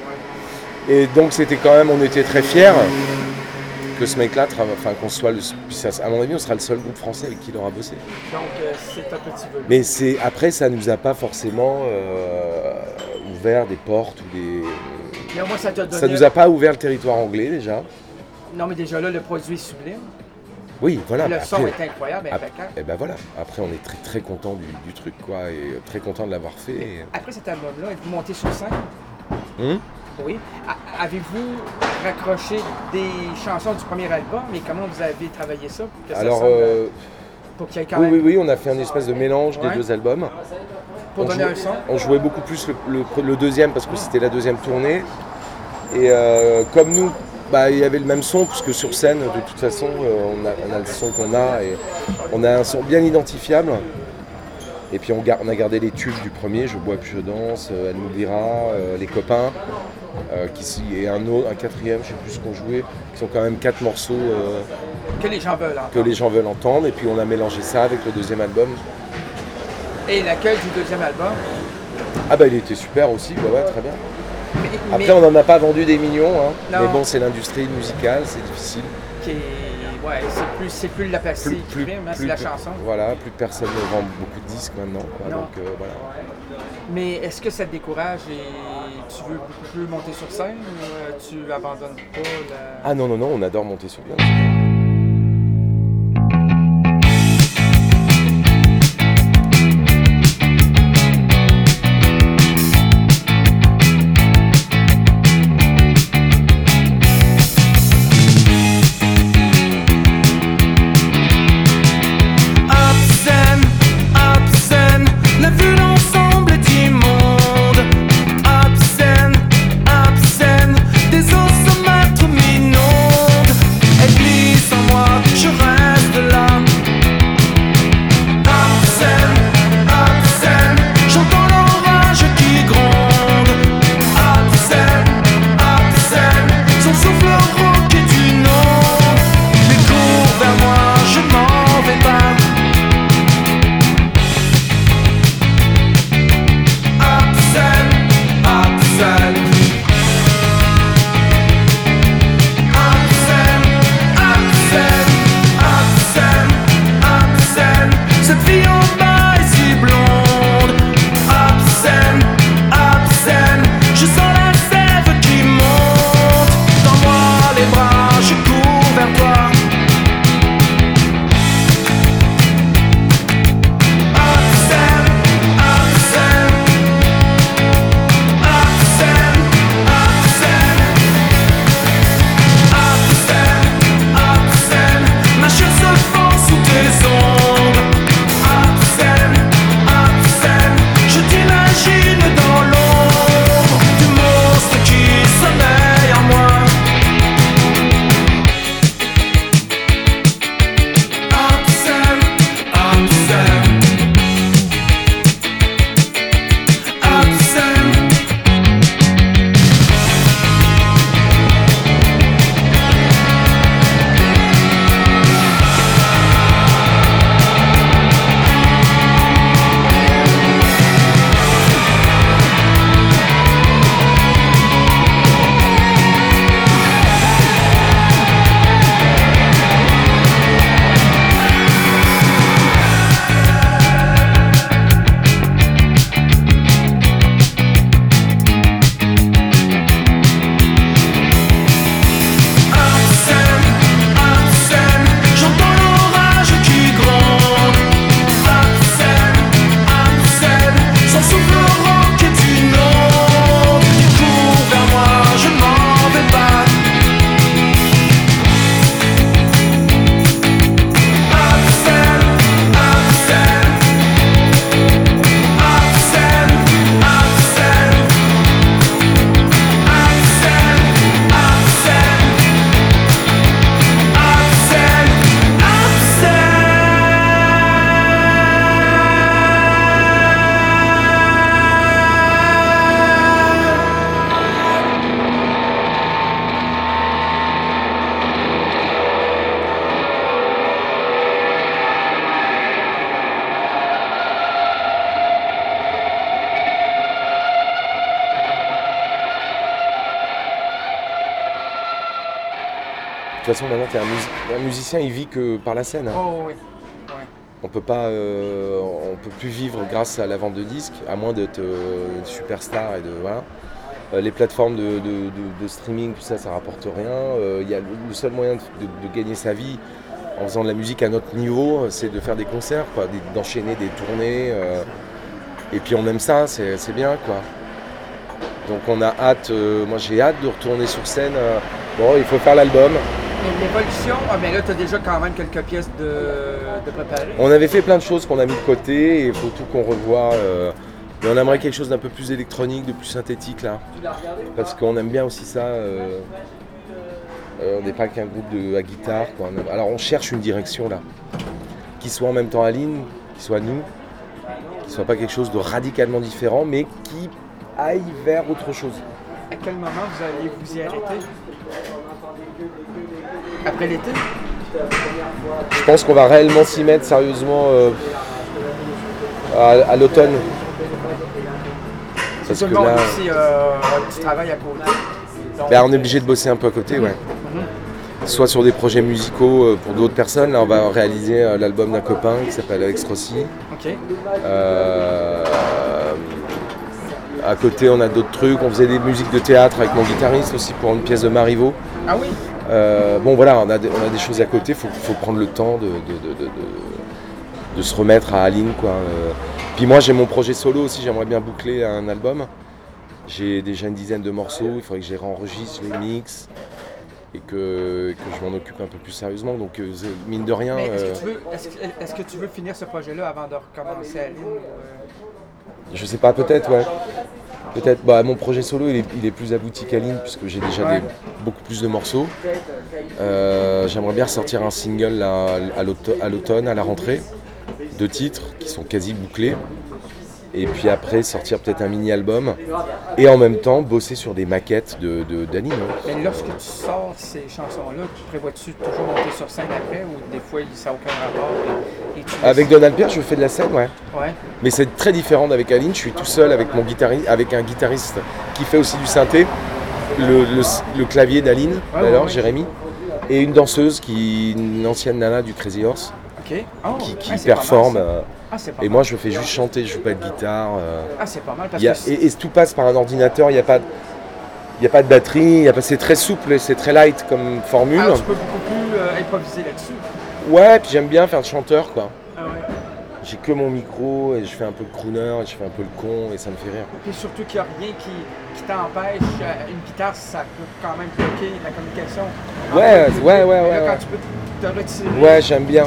Et donc c'était quand même, on était très fiers que ce mec-là, tra- enfin qu'on soit, le, puis ça, à mon avis, on sera le seul groupe français avec qui il aura bossé. Donc, euh, c'est un petit peu. Mais c'est après, ça nous a pas forcément euh, ouvert des portes ou des. Mais au moins, ça t'a donné. Ça nous a pas ouvert le territoire anglais déjà. Non, mais déjà là, le produit est sublime. Oui, voilà. Le après- son est incroyable, Ap- impeccable. Et ben voilà, après on est très très content du, du truc quoi, et très content de l'avoir fait. et- Après cet album-là, êtes-vous monté sur scène? Hum Oui. A- Avez-vous raccroché des chansons du premier album? Et comment vous avez travaillé ça pour que ça Alors, sonne, euh, pour qu'il y ait quand oui, même... oui, oui, on a fait un espèce de mélange Ouais. des deux albums. Pour on donner jouait, un son? On jouait beaucoup plus le, le- le deuxième parce que c'était la deuxième tournée. Et euh, comme nous, bah, il y avait le même son, puisque sur scène, de toute façon, euh, on, a, on a le son qu'on a, et on a un son bien identifiable. Et puis on, gar- on a gardé les tubes du premier, Je bois puis je danse, euh, Elle m'oubliera, euh, Les copains, euh, qui, s- et un autre, un quatrième, je sais plus ce qu'on jouait, qui sont quand même quatre morceaux euh, Que les gens veulent entendre. que les gens veulent entendre. Et puis on a mélangé ça avec le deuxième album. Et l'accueil du deuxième album? Ah bah il était super aussi, bah ouais, très bien. Mais, Après mais on n'en a pas vendu des millions, hein, Non. mais bon c'est l'industrie musicale, c'est difficile. qui est... Ouais, c'est plus, c'est plus la pastille qui prime, hein, c'est la de- chanson. Voilà, plus personne ne vend beaucoup de disques maintenant. quoi, Non. donc euh, voilà. Mais est-ce que ça te décourage et tu veux beaucoup plus monter sur scène ou euh, tu abandonnes pas la... Ah non, non, non, on adore monter sur scène. Obscène, obscène, la vue d'ensemble est immonde. Obscène, obscène, des osomètres m'inondent. Elle glisse toute façon, maintenant, t'es un, mus- un musicien, il vit que par la scène. Hein. Oh oui. On peut pas, euh, on peut plus vivre grâce à la vente de disques, à moins d'être euh, superstar et de voilà. Euh, les plateformes de, de, de, de streaming, tout ça, ça rapporte rien. Euh, y a le, le seul moyen de, de, de gagner sa vie en faisant de la musique à notre niveau, c'est de faire des concerts, quoi, d'enchaîner des tournées. Euh, et puis on aime ça, c'est, c'est bien, quoi. Donc on a hâte, euh, moi j'ai hâte de retourner sur scène. Euh, bon, il faut faire l'album. Et l'évolution, ah ben là, tu as déjà quand même quelques pièces de, de préparées. On avait fait plein de choses qu'on a mis de côté et il faut tout qu'on revoie. Euh, mais on aimerait quelque chose d'un peu plus électronique, de plus synthétique là. Parce qu'on aime bien aussi ça. Euh, euh, on n'est pas qu'un groupe de, à guitare. Quoi. Alors on cherche une direction là. Qui soit en même temps Aline, qui soit nous, qui soit pas quelque chose de radicalement différent, mais qui aille vers autre chose. À quel moment vous allez vous y arrêter? Après l'été? Je pense qu'on va réellement s'y mettre sérieusement euh, à, à l'automne. Parce que là, aussi, euh, tu travailles à côté. Ben, on est obligé de bosser un peu à côté, ouais. Mm-hmm. Soit sur des projets musicaux euh, pour d'autres personnes. Là, on va réaliser euh, l'album d'un copain qui s'appelle Alex Rossi. Ok. Euh, à côté, on a d'autres trucs. On faisait des musiques de théâtre avec mon guitariste aussi pour une pièce de Marivaux. Ah oui. Euh, bon voilà, on a, de, on a des choses à côté, il faut, faut prendre le temps de, de, de, de, de, de se remettre à Aline, quoi. Euh, puis moi j'ai mon projet solo aussi, j'aimerais bien boucler un album. J'ai déjà une dizaine de morceaux, il faudrait que je les réenregistre, je les mixe et que, que je m'en occupe un peu plus sérieusement. Donc euh, mine de rien... Mais est-ce, euh, que tu veux, est-ce, que, est-ce que tu veux finir ce projet-là avant de recommencer Aline ou, euh... Je sais pas, peut-être, ouais. Peut-être, bah, mon projet solo il est, il est plus abouti qu'Aline puisque j'ai déjà Ouais. des, beaucoup plus de morceaux. Euh, j'aimerais bien sortir un single là, à, l'automne, à l'automne, à la rentrée, deux titres qui sont quasi bouclés. Et puis après sortir peut-être un mini-album et en même temps bosser sur des maquettes de, de, d'Aline. Hein. Mais lorsque tu sors ces chansons-là, prévois-tu toujours monter sur scène après ou des fois ça n'a aucun rapport? Et, et tu Avec Donald Pierre, je fais de la scène, ouais. Ouais. Mais c'est très différent d'avec Aline. Je suis tout seul avec mon guitariste, avec un guitariste qui fait aussi du synthé, le, le, le clavier d'Aline, Ouais, d'ailleurs, ouais, ouais. Jérémy, et une danseuse qui, une ancienne nana du Crazy Horse, Ok. Oh, qui, qui ouais, c'est pas performe. mal, ça. euh, Ah, c'est pas et mal. moi, je fais juste chanter, je joue pas de guitare. euh, Ah, c'est pas mal parce il y a- que c'est- et, et tout passe par un ordinateur. Il n'y a pas, de- il y a pas de batterie. il y a pas- C'est très souple, et c'est très light comme formule. ah, tu peux beaucoup plus euh, improviser là-dessus. Ouais, puis j'aime bien faire le chanteur, quoi. Ah ouais. J'ai que mon micro et je fais un peu de crooner et je fais un peu le con et ça me fait rire. Et surtout qu'il n'y a rien qui, qui t'empêche. euh, Une guitare, ça peut quand même bloquer la communication. Ouais, Entre les ouais, deux. ouais, Mais ouais, là, ouais. quand tu peux te retirer. Ouais, j'aime bien.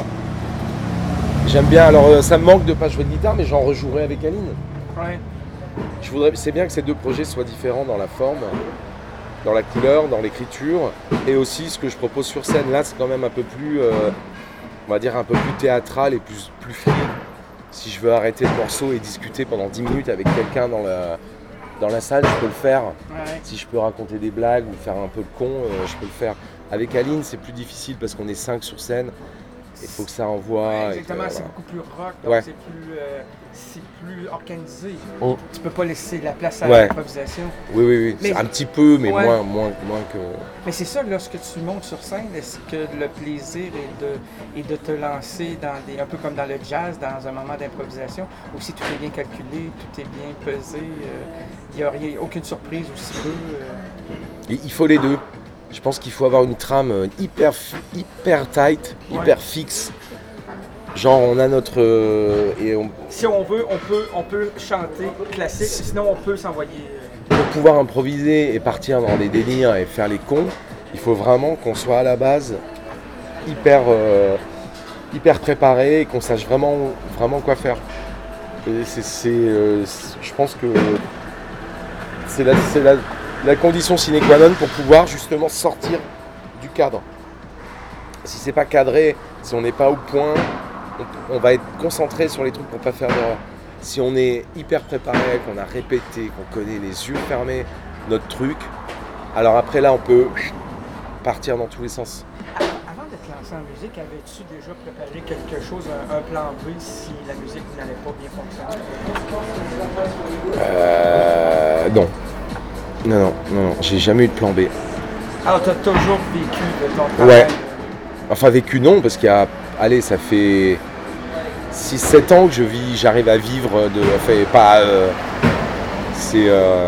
J'aime bien. Alors, euh, ça me manque de pas jouer de guitare, mais j'en rejouerai avec Aline. Ouais. Je voudrais, c'est bien que ces deux projets soient différents dans la forme, dans la couleur, dans l'écriture, et aussi ce que je propose sur scène. Là, c'est quand même un peu plus, euh, on va dire un peu plus théâtral et plus, plus free. Si je veux arrêter le morceau et discuter pendant dix minutes avec quelqu'un dans la, dans la salle, je peux le faire. Ouais. Si je peux raconter des blagues ou faire un peu le con, euh, je peux le faire. Avec Aline, c'est plus difficile parce qu'on est cinq sur scène. Il faut que ça envoie. Ouais, et que, exactement, c'est voilà. beaucoup plus rock, donc Ouais. c'est plus, euh, c'est plus organisé. Mm. Tu peux pas laisser la place à Ouais. l'improvisation. Oui, oui, oui. Mais- C'est un petit peu, mais Ouais. moins, moins, moins que. Mais c'est ça, lorsque tu montes sur scène, est-ce que le plaisir est de, est de te lancer dans des, un peu comme dans le jazz, dans un moment d'improvisation, ou si tout est bien calculé, tout est bien pesé, il n'y a rien, aucune surprise ou si peu. euh, Et il faut les deux. Je pense qu'il faut avoir une trame euh, hyper, fi- hyper tight, Ouais. hyper fixe. Genre, on a notre. euh, et on- Si on veut, on peut, on peut chanter classique, sinon on peut s'envoyer. euh, pour pouvoir improviser et partir dans des délires et faire les cons, il faut vraiment qu'on soit à la base hyper, euh, hyper préparé et qu'on sache vraiment, vraiment quoi faire. Et c'est, c'est, euh, c'est- je pense que c'est, la, c'est la, la condition sine qua non pour pouvoir justement sortir du cadre. Si c'est pas cadré, si on n'est pas au point, on, on va être concentré sur les trucs pour pas faire d'erreur. Si on est hyper préparé, qu'on a répété, qu'on connaît les yeux fermés notre truc, alors après là on peut partir dans tous les sens. Avant de te lancer en musique, avais-tu déjà préparé quelque chose, un, un plan B si la musique n'allait pas bien fonctionner? Euh, non. Non, non, non, non, j'ai jamais eu de plan B. Alors, tu as toujours vécu de ton travail? Ouais. Enfin, vécu non, parce qu'il y a. Allez, ça fait six sept ans que je vis, j'arrive à vivre de. Enfin, pas. Euh, c'est. Euh,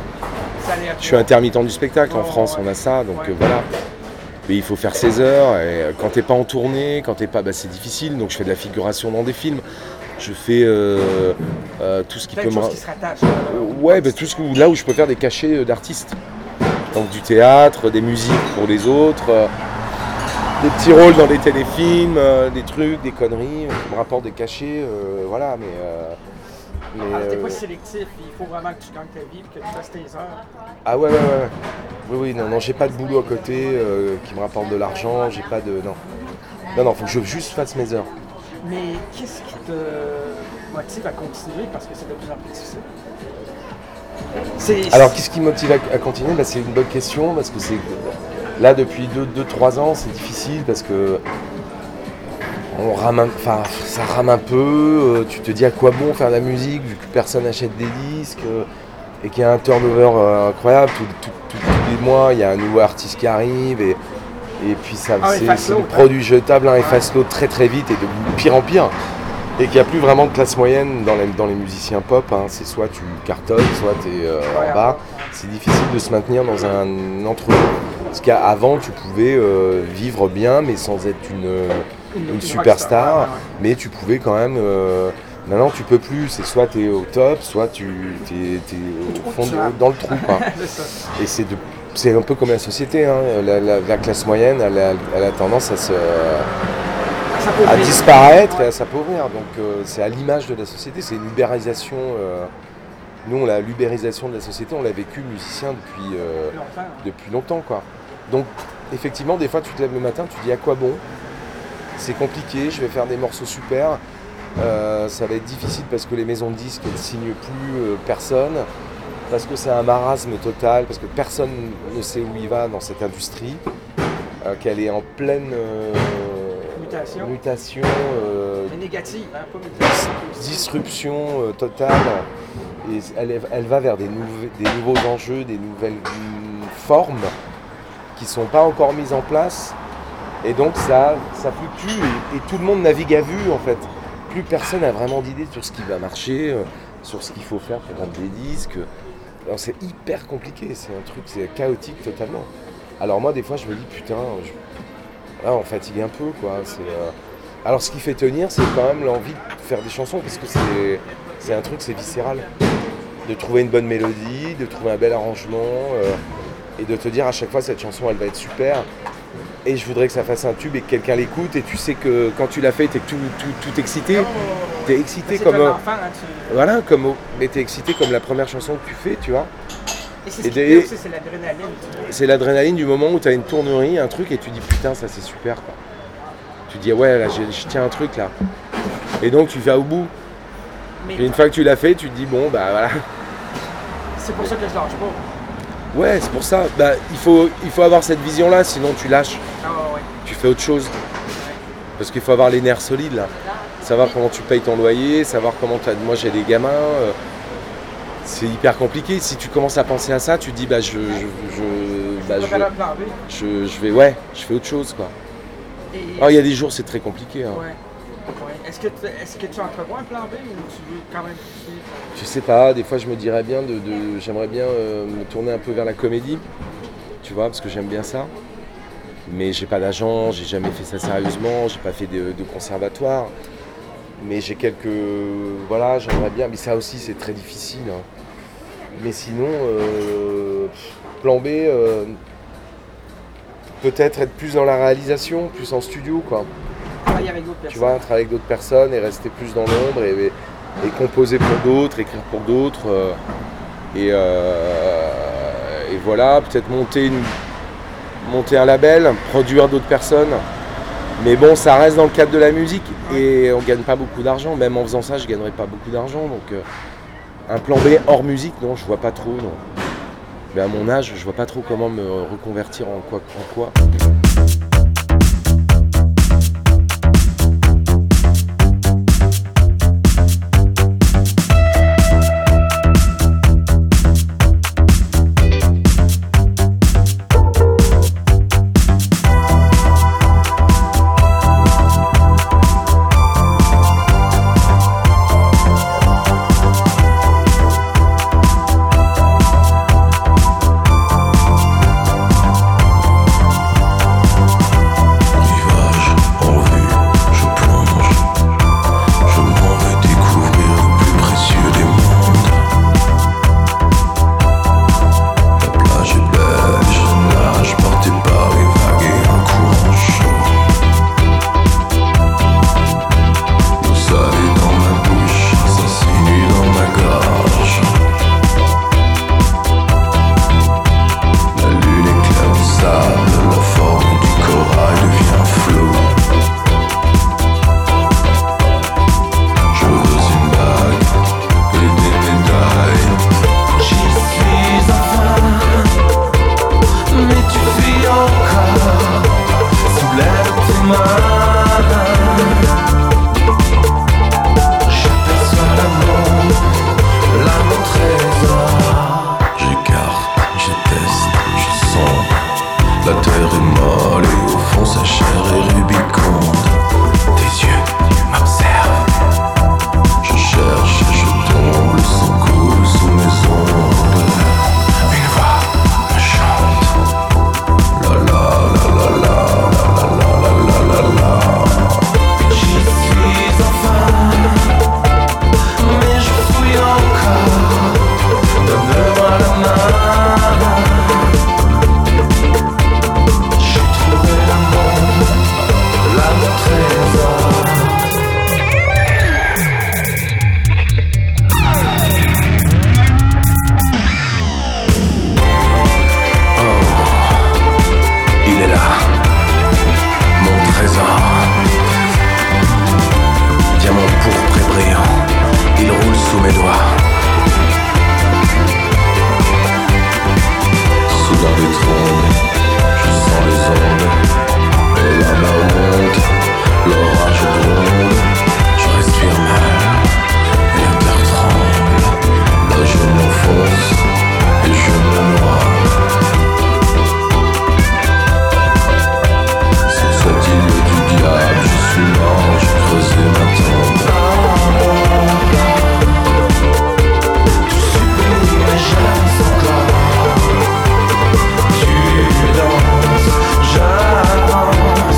je suis intermittent du spectacle. En France, on a ça, donc euh, voilà. Mais il faut faire seize heures, et quand t'es pas en tournée, quand t'es pas. Bah, c'est difficile, donc je fais de la figuration dans des films. Je fais euh, euh, tout ce qui Plein peut de me. choses qui se rattachent. Euh, ouais, bah, tout ce que, là où je peux faire des cachets euh, d'artistes. Donc du théâtre, des musiques pour les autres, euh, des petits rôles dans des téléfilms, euh, des trucs, des conneries, euh, qui me rapportent des cachets, euh, voilà, mais... Euh, mais Alors, t'es euh, pas sélectif, il faut vraiment que tu gagnes ta vie, que tu fasses tes heures. Ah ouais, ouais, ouais. Oui, oui, non, non, j'ai pas de boulot à côté euh, qui me rapporte de l'argent, j'ai pas de... Non, non, non, faut que je juste fasse mes heures. Mais qu'est-ce qui te motive à continuer, parce que c'est de plus en plus difficile? C'est... Alors, qu'est-ce qui me motive à, à continuer? Bah, c'est une bonne question, parce que c'est... Là, depuis deux trois ans, c'est difficile, parce que... On rame un... Enfin, ça rame un peu, euh, tu te dis à quoi bon faire de la musique, vu que personne n'achète des disques, euh, et qu'il y a un turnover euh, incroyable, tout, tout, tout, tous les mois, il y a un nouveau artiste qui arrive, et, et puis ça, Ah, c'est, efface c'est du l'autre, produit jetable, hein, efface l'autre très très vite, et de pire en pire. Et qu'il n'y a plus vraiment de classe moyenne dans les, dans les musiciens pop, hein. C'est soit tu cartonnes, soit tu es euh, en bas. C'est difficile de se maintenir dans un entre-deux. Parce qu'avant, tu pouvais euh, vivre bien, mais sans être une, une, une superstar. Ouais, ouais. Mais tu pouvais quand même... Euh, maintenant, tu peux plus. C'est soit tu es au top, soit tu es au fond de, dans le trou. Quoi. Et c'est, de, c'est un peu comme la société. Hein. La, la, la classe moyenne, elle a, elle a tendance à se... à disparaître et à s'appauvrir. Donc euh, c'est à l'image de la société, c'est une ubérisation. Euh, nous, on, la l'ubérisation de la société, on l'a vécu musicien depuis, euh, depuis longtemps. Quoi. Donc effectivement, des fois, tu te lèves le matin, tu te dis à quoi bon? C'est compliqué, je vais faire des morceaux super. Euh, ça va être difficile parce que les maisons de disques, elles ne signent plus euh, personne. Parce que c'est un marasme total, parce que personne ne sait où il va dans cette industrie. Euh, qu'elle est en pleine... Euh, Mutation, mutation euh, négative, hein, pas mutation. Disruption euh, totale. Et elle, elle va vers des, nouve- des nouveaux enjeux, des nouvelles formes qui ne sont pas encore mises en place. Et donc ça, ça fluctue et, et tout le monde navigue à vue en fait. Plus personne n'a vraiment d'idée sur ce qui va marcher, euh, sur ce qu'il faut faire pour vendre des disques. Alors c'est hyper compliqué, c'est un truc, c'est chaotique totalement. Alors moi des fois je me dis putain, je... Là, on fatigue un peu, quoi. C'est, euh... Alors, ce qui fait tenir, c'est quand même l'envie de faire des chansons, parce que c'est, c'est un truc, c'est viscéral. De trouver une bonne mélodie, de trouver un bel arrangement, euh... et de te dire à chaque fois, cette chanson, elle va être super. Et je voudrais que ça fasse un tube et que quelqu'un l'écoute, et tu sais que quand tu l'as fait, t'es tout, tout, tout excité. T'es excité c'est comme... comme enfant, hein, tu... Voilà, comme... mais t'es excité comme la première chanson que tu fais, tu vois. Et c'est et ce qui des... aussi, c'est l'adrénaline. C'est l'adrénaline du moment où tu as une tournerie, un truc, et tu dis putain, ça c'est super, quoi. Tu dis ouais, là je tiens un truc là. Et donc tu vas au bout. Mais et une fois que tu l'as fait, tu te dis bon, bah voilà. C'est pour ça que je lâche pas. Ouais, c'est pour ça. Bah, il faut, il faut avoir cette vision-là, sinon tu lâches. Ah ouais, ouais. Tu fais autre chose. Parce qu'il faut avoir les nerfs solides là. Savoir comment tu payes ton loyer, savoir comment tu as... Moi j'ai des gamins. Euh... C'est hyper compliqué. Si tu commences à penser à ça, tu te dis bah je je je, bah, je, je, je vais ouais, je fais autre chose quoi. Alors il y a des jours c'est très compliqué. Hein. Ouais. Ouais. Est-ce que tu, est-ce que tu entrevois un plan B ou tu veux quand même pousser? Je sais pas. Des fois je me dirais bien de, de j'aimerais bien euh, me tourner un peu vers la comédie. Tu vois parce que j'aime bien ça. Mais j'ai pas d'agent, j'ai jamais fait ça sérieusement, j'ai pas fait de, de conservatoire. Mais j'ai quelques... Voilà, j'aimerais bien, mais ça aussi c'est très difficile. Hein. Mais sinon, euh, plan B, euh, peut-être être plus dans la réalisation, plus en studio, quoi. Travailler avec d'autres personnes. Tu vois, travailler avec d'autres personnes et rester plus dans l'ombre et, et, et composer pour d'autres, écrire pour d'autres. Euh, et, euh, et voilà, peut-être monter, une, monter un label, produire d'autres personnes. Mais bon, ça reste dans le cadre de la musique et on gagne pas beaucoup d'argent. Même en faisant ça, je gagnerais pas beaucoup d'argent. Donc euh, un plan B hors musique, non, je vois pas trop. Non. Mais à mon âge, je vois pas trop comment me reconvertir en quoi. En quoi. sous mes doigts. Soudain des trombes, je sens les ondes. Et la mer monte, l'orage gronde. Je respire mal, et la terre tremble. Là je m'enfonce, et je me noie. Sur cette île du diable, je suis mort, j'ai creusé ma tombe. Tu supplies, mais j'avance encore. Tu danses, j'avance,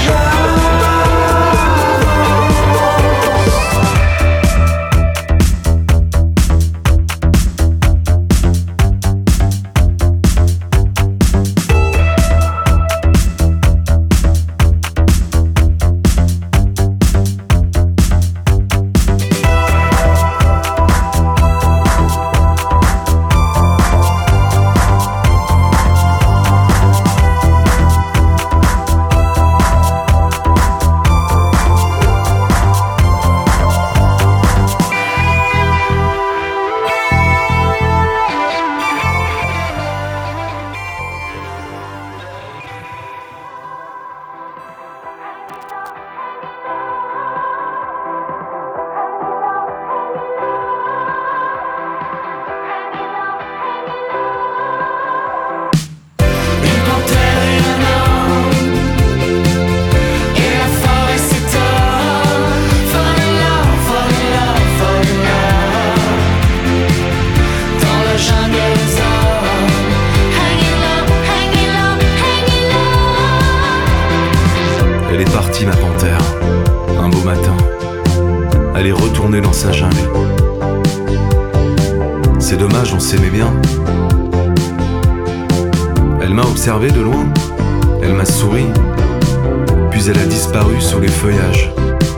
observé de loin, elle m'a souri, puis elle a disparu sous les feuillages.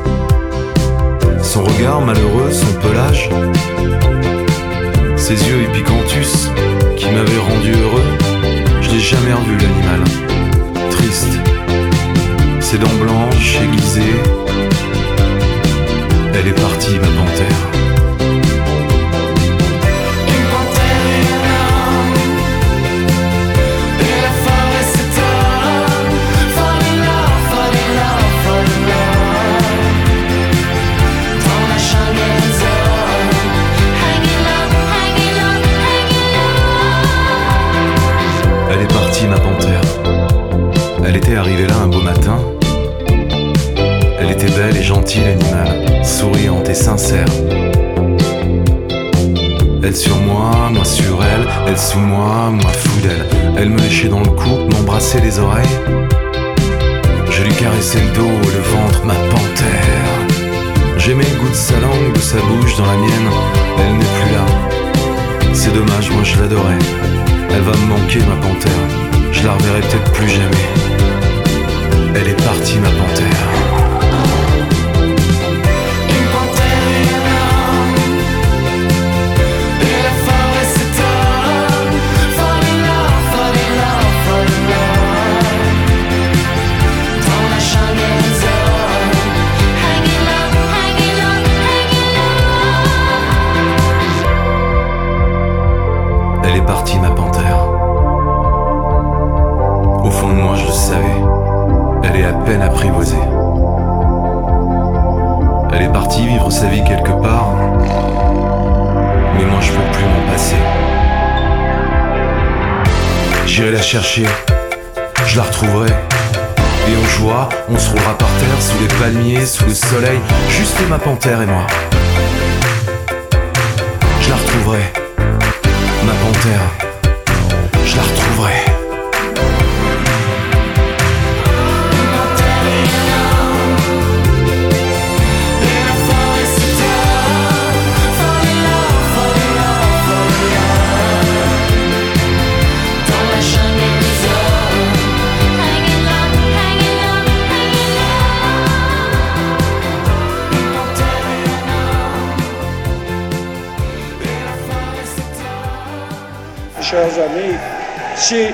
Son regard malheureux, son pelage, ses yeux épicantus qui m'avaient rendu heureux, je n'ai jamais revu l'animal, triste, ses dents blanches, aiguisées, elle est partie ma panthère. Ma panthère, elle était arrivée là un beau matin. Elle était belle et gentille l'animal, souriante et sincère. Elle sur moi, moi sur elle, elle sous moi, moi fou d'elle. Elle me léchait dans le cou, m'embrassait les oreilles. Je lui caressais le dos et le ventre, ma panthère. J'aimais le goût de sa langue, de sa bouche dans la mienne. Elle n'est plus là, c'est dommage, moi je l'adorais. Elle va me manquer ma panthère, je la reverrai peut-être plus jamais. Elle est partie ma panthère. Une panthère et un homme, et la forêt s'étonne. Fall in love, fall in love, fall in love. Dans la jungle zone, hanging low, hanging low, hanging low. Elle est partie ma panthère. Au fond de moi je le savais, elle est à peine apprivoisée. Elle est partie vivre sa vie quelque part, mais moi je peux plus m'en passer. J'irai la chercher, je la retrouverai, et on jouera, on se roulera par terre, sous les palmiers, sous le soleil, juste ma panthère et moi. Je la retrouverai, ma panthère, je la retrouverai. Chers amis, si,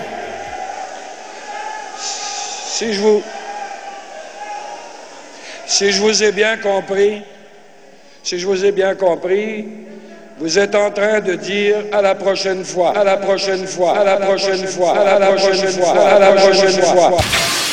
si, je vous, si je vous ai bien compris, si je vous ai bien compris, vous êtes en train de dire à la prochaine fois, à la prochaine fois, à la prochaine fois, à la prochaine fois, à la prochaine fois.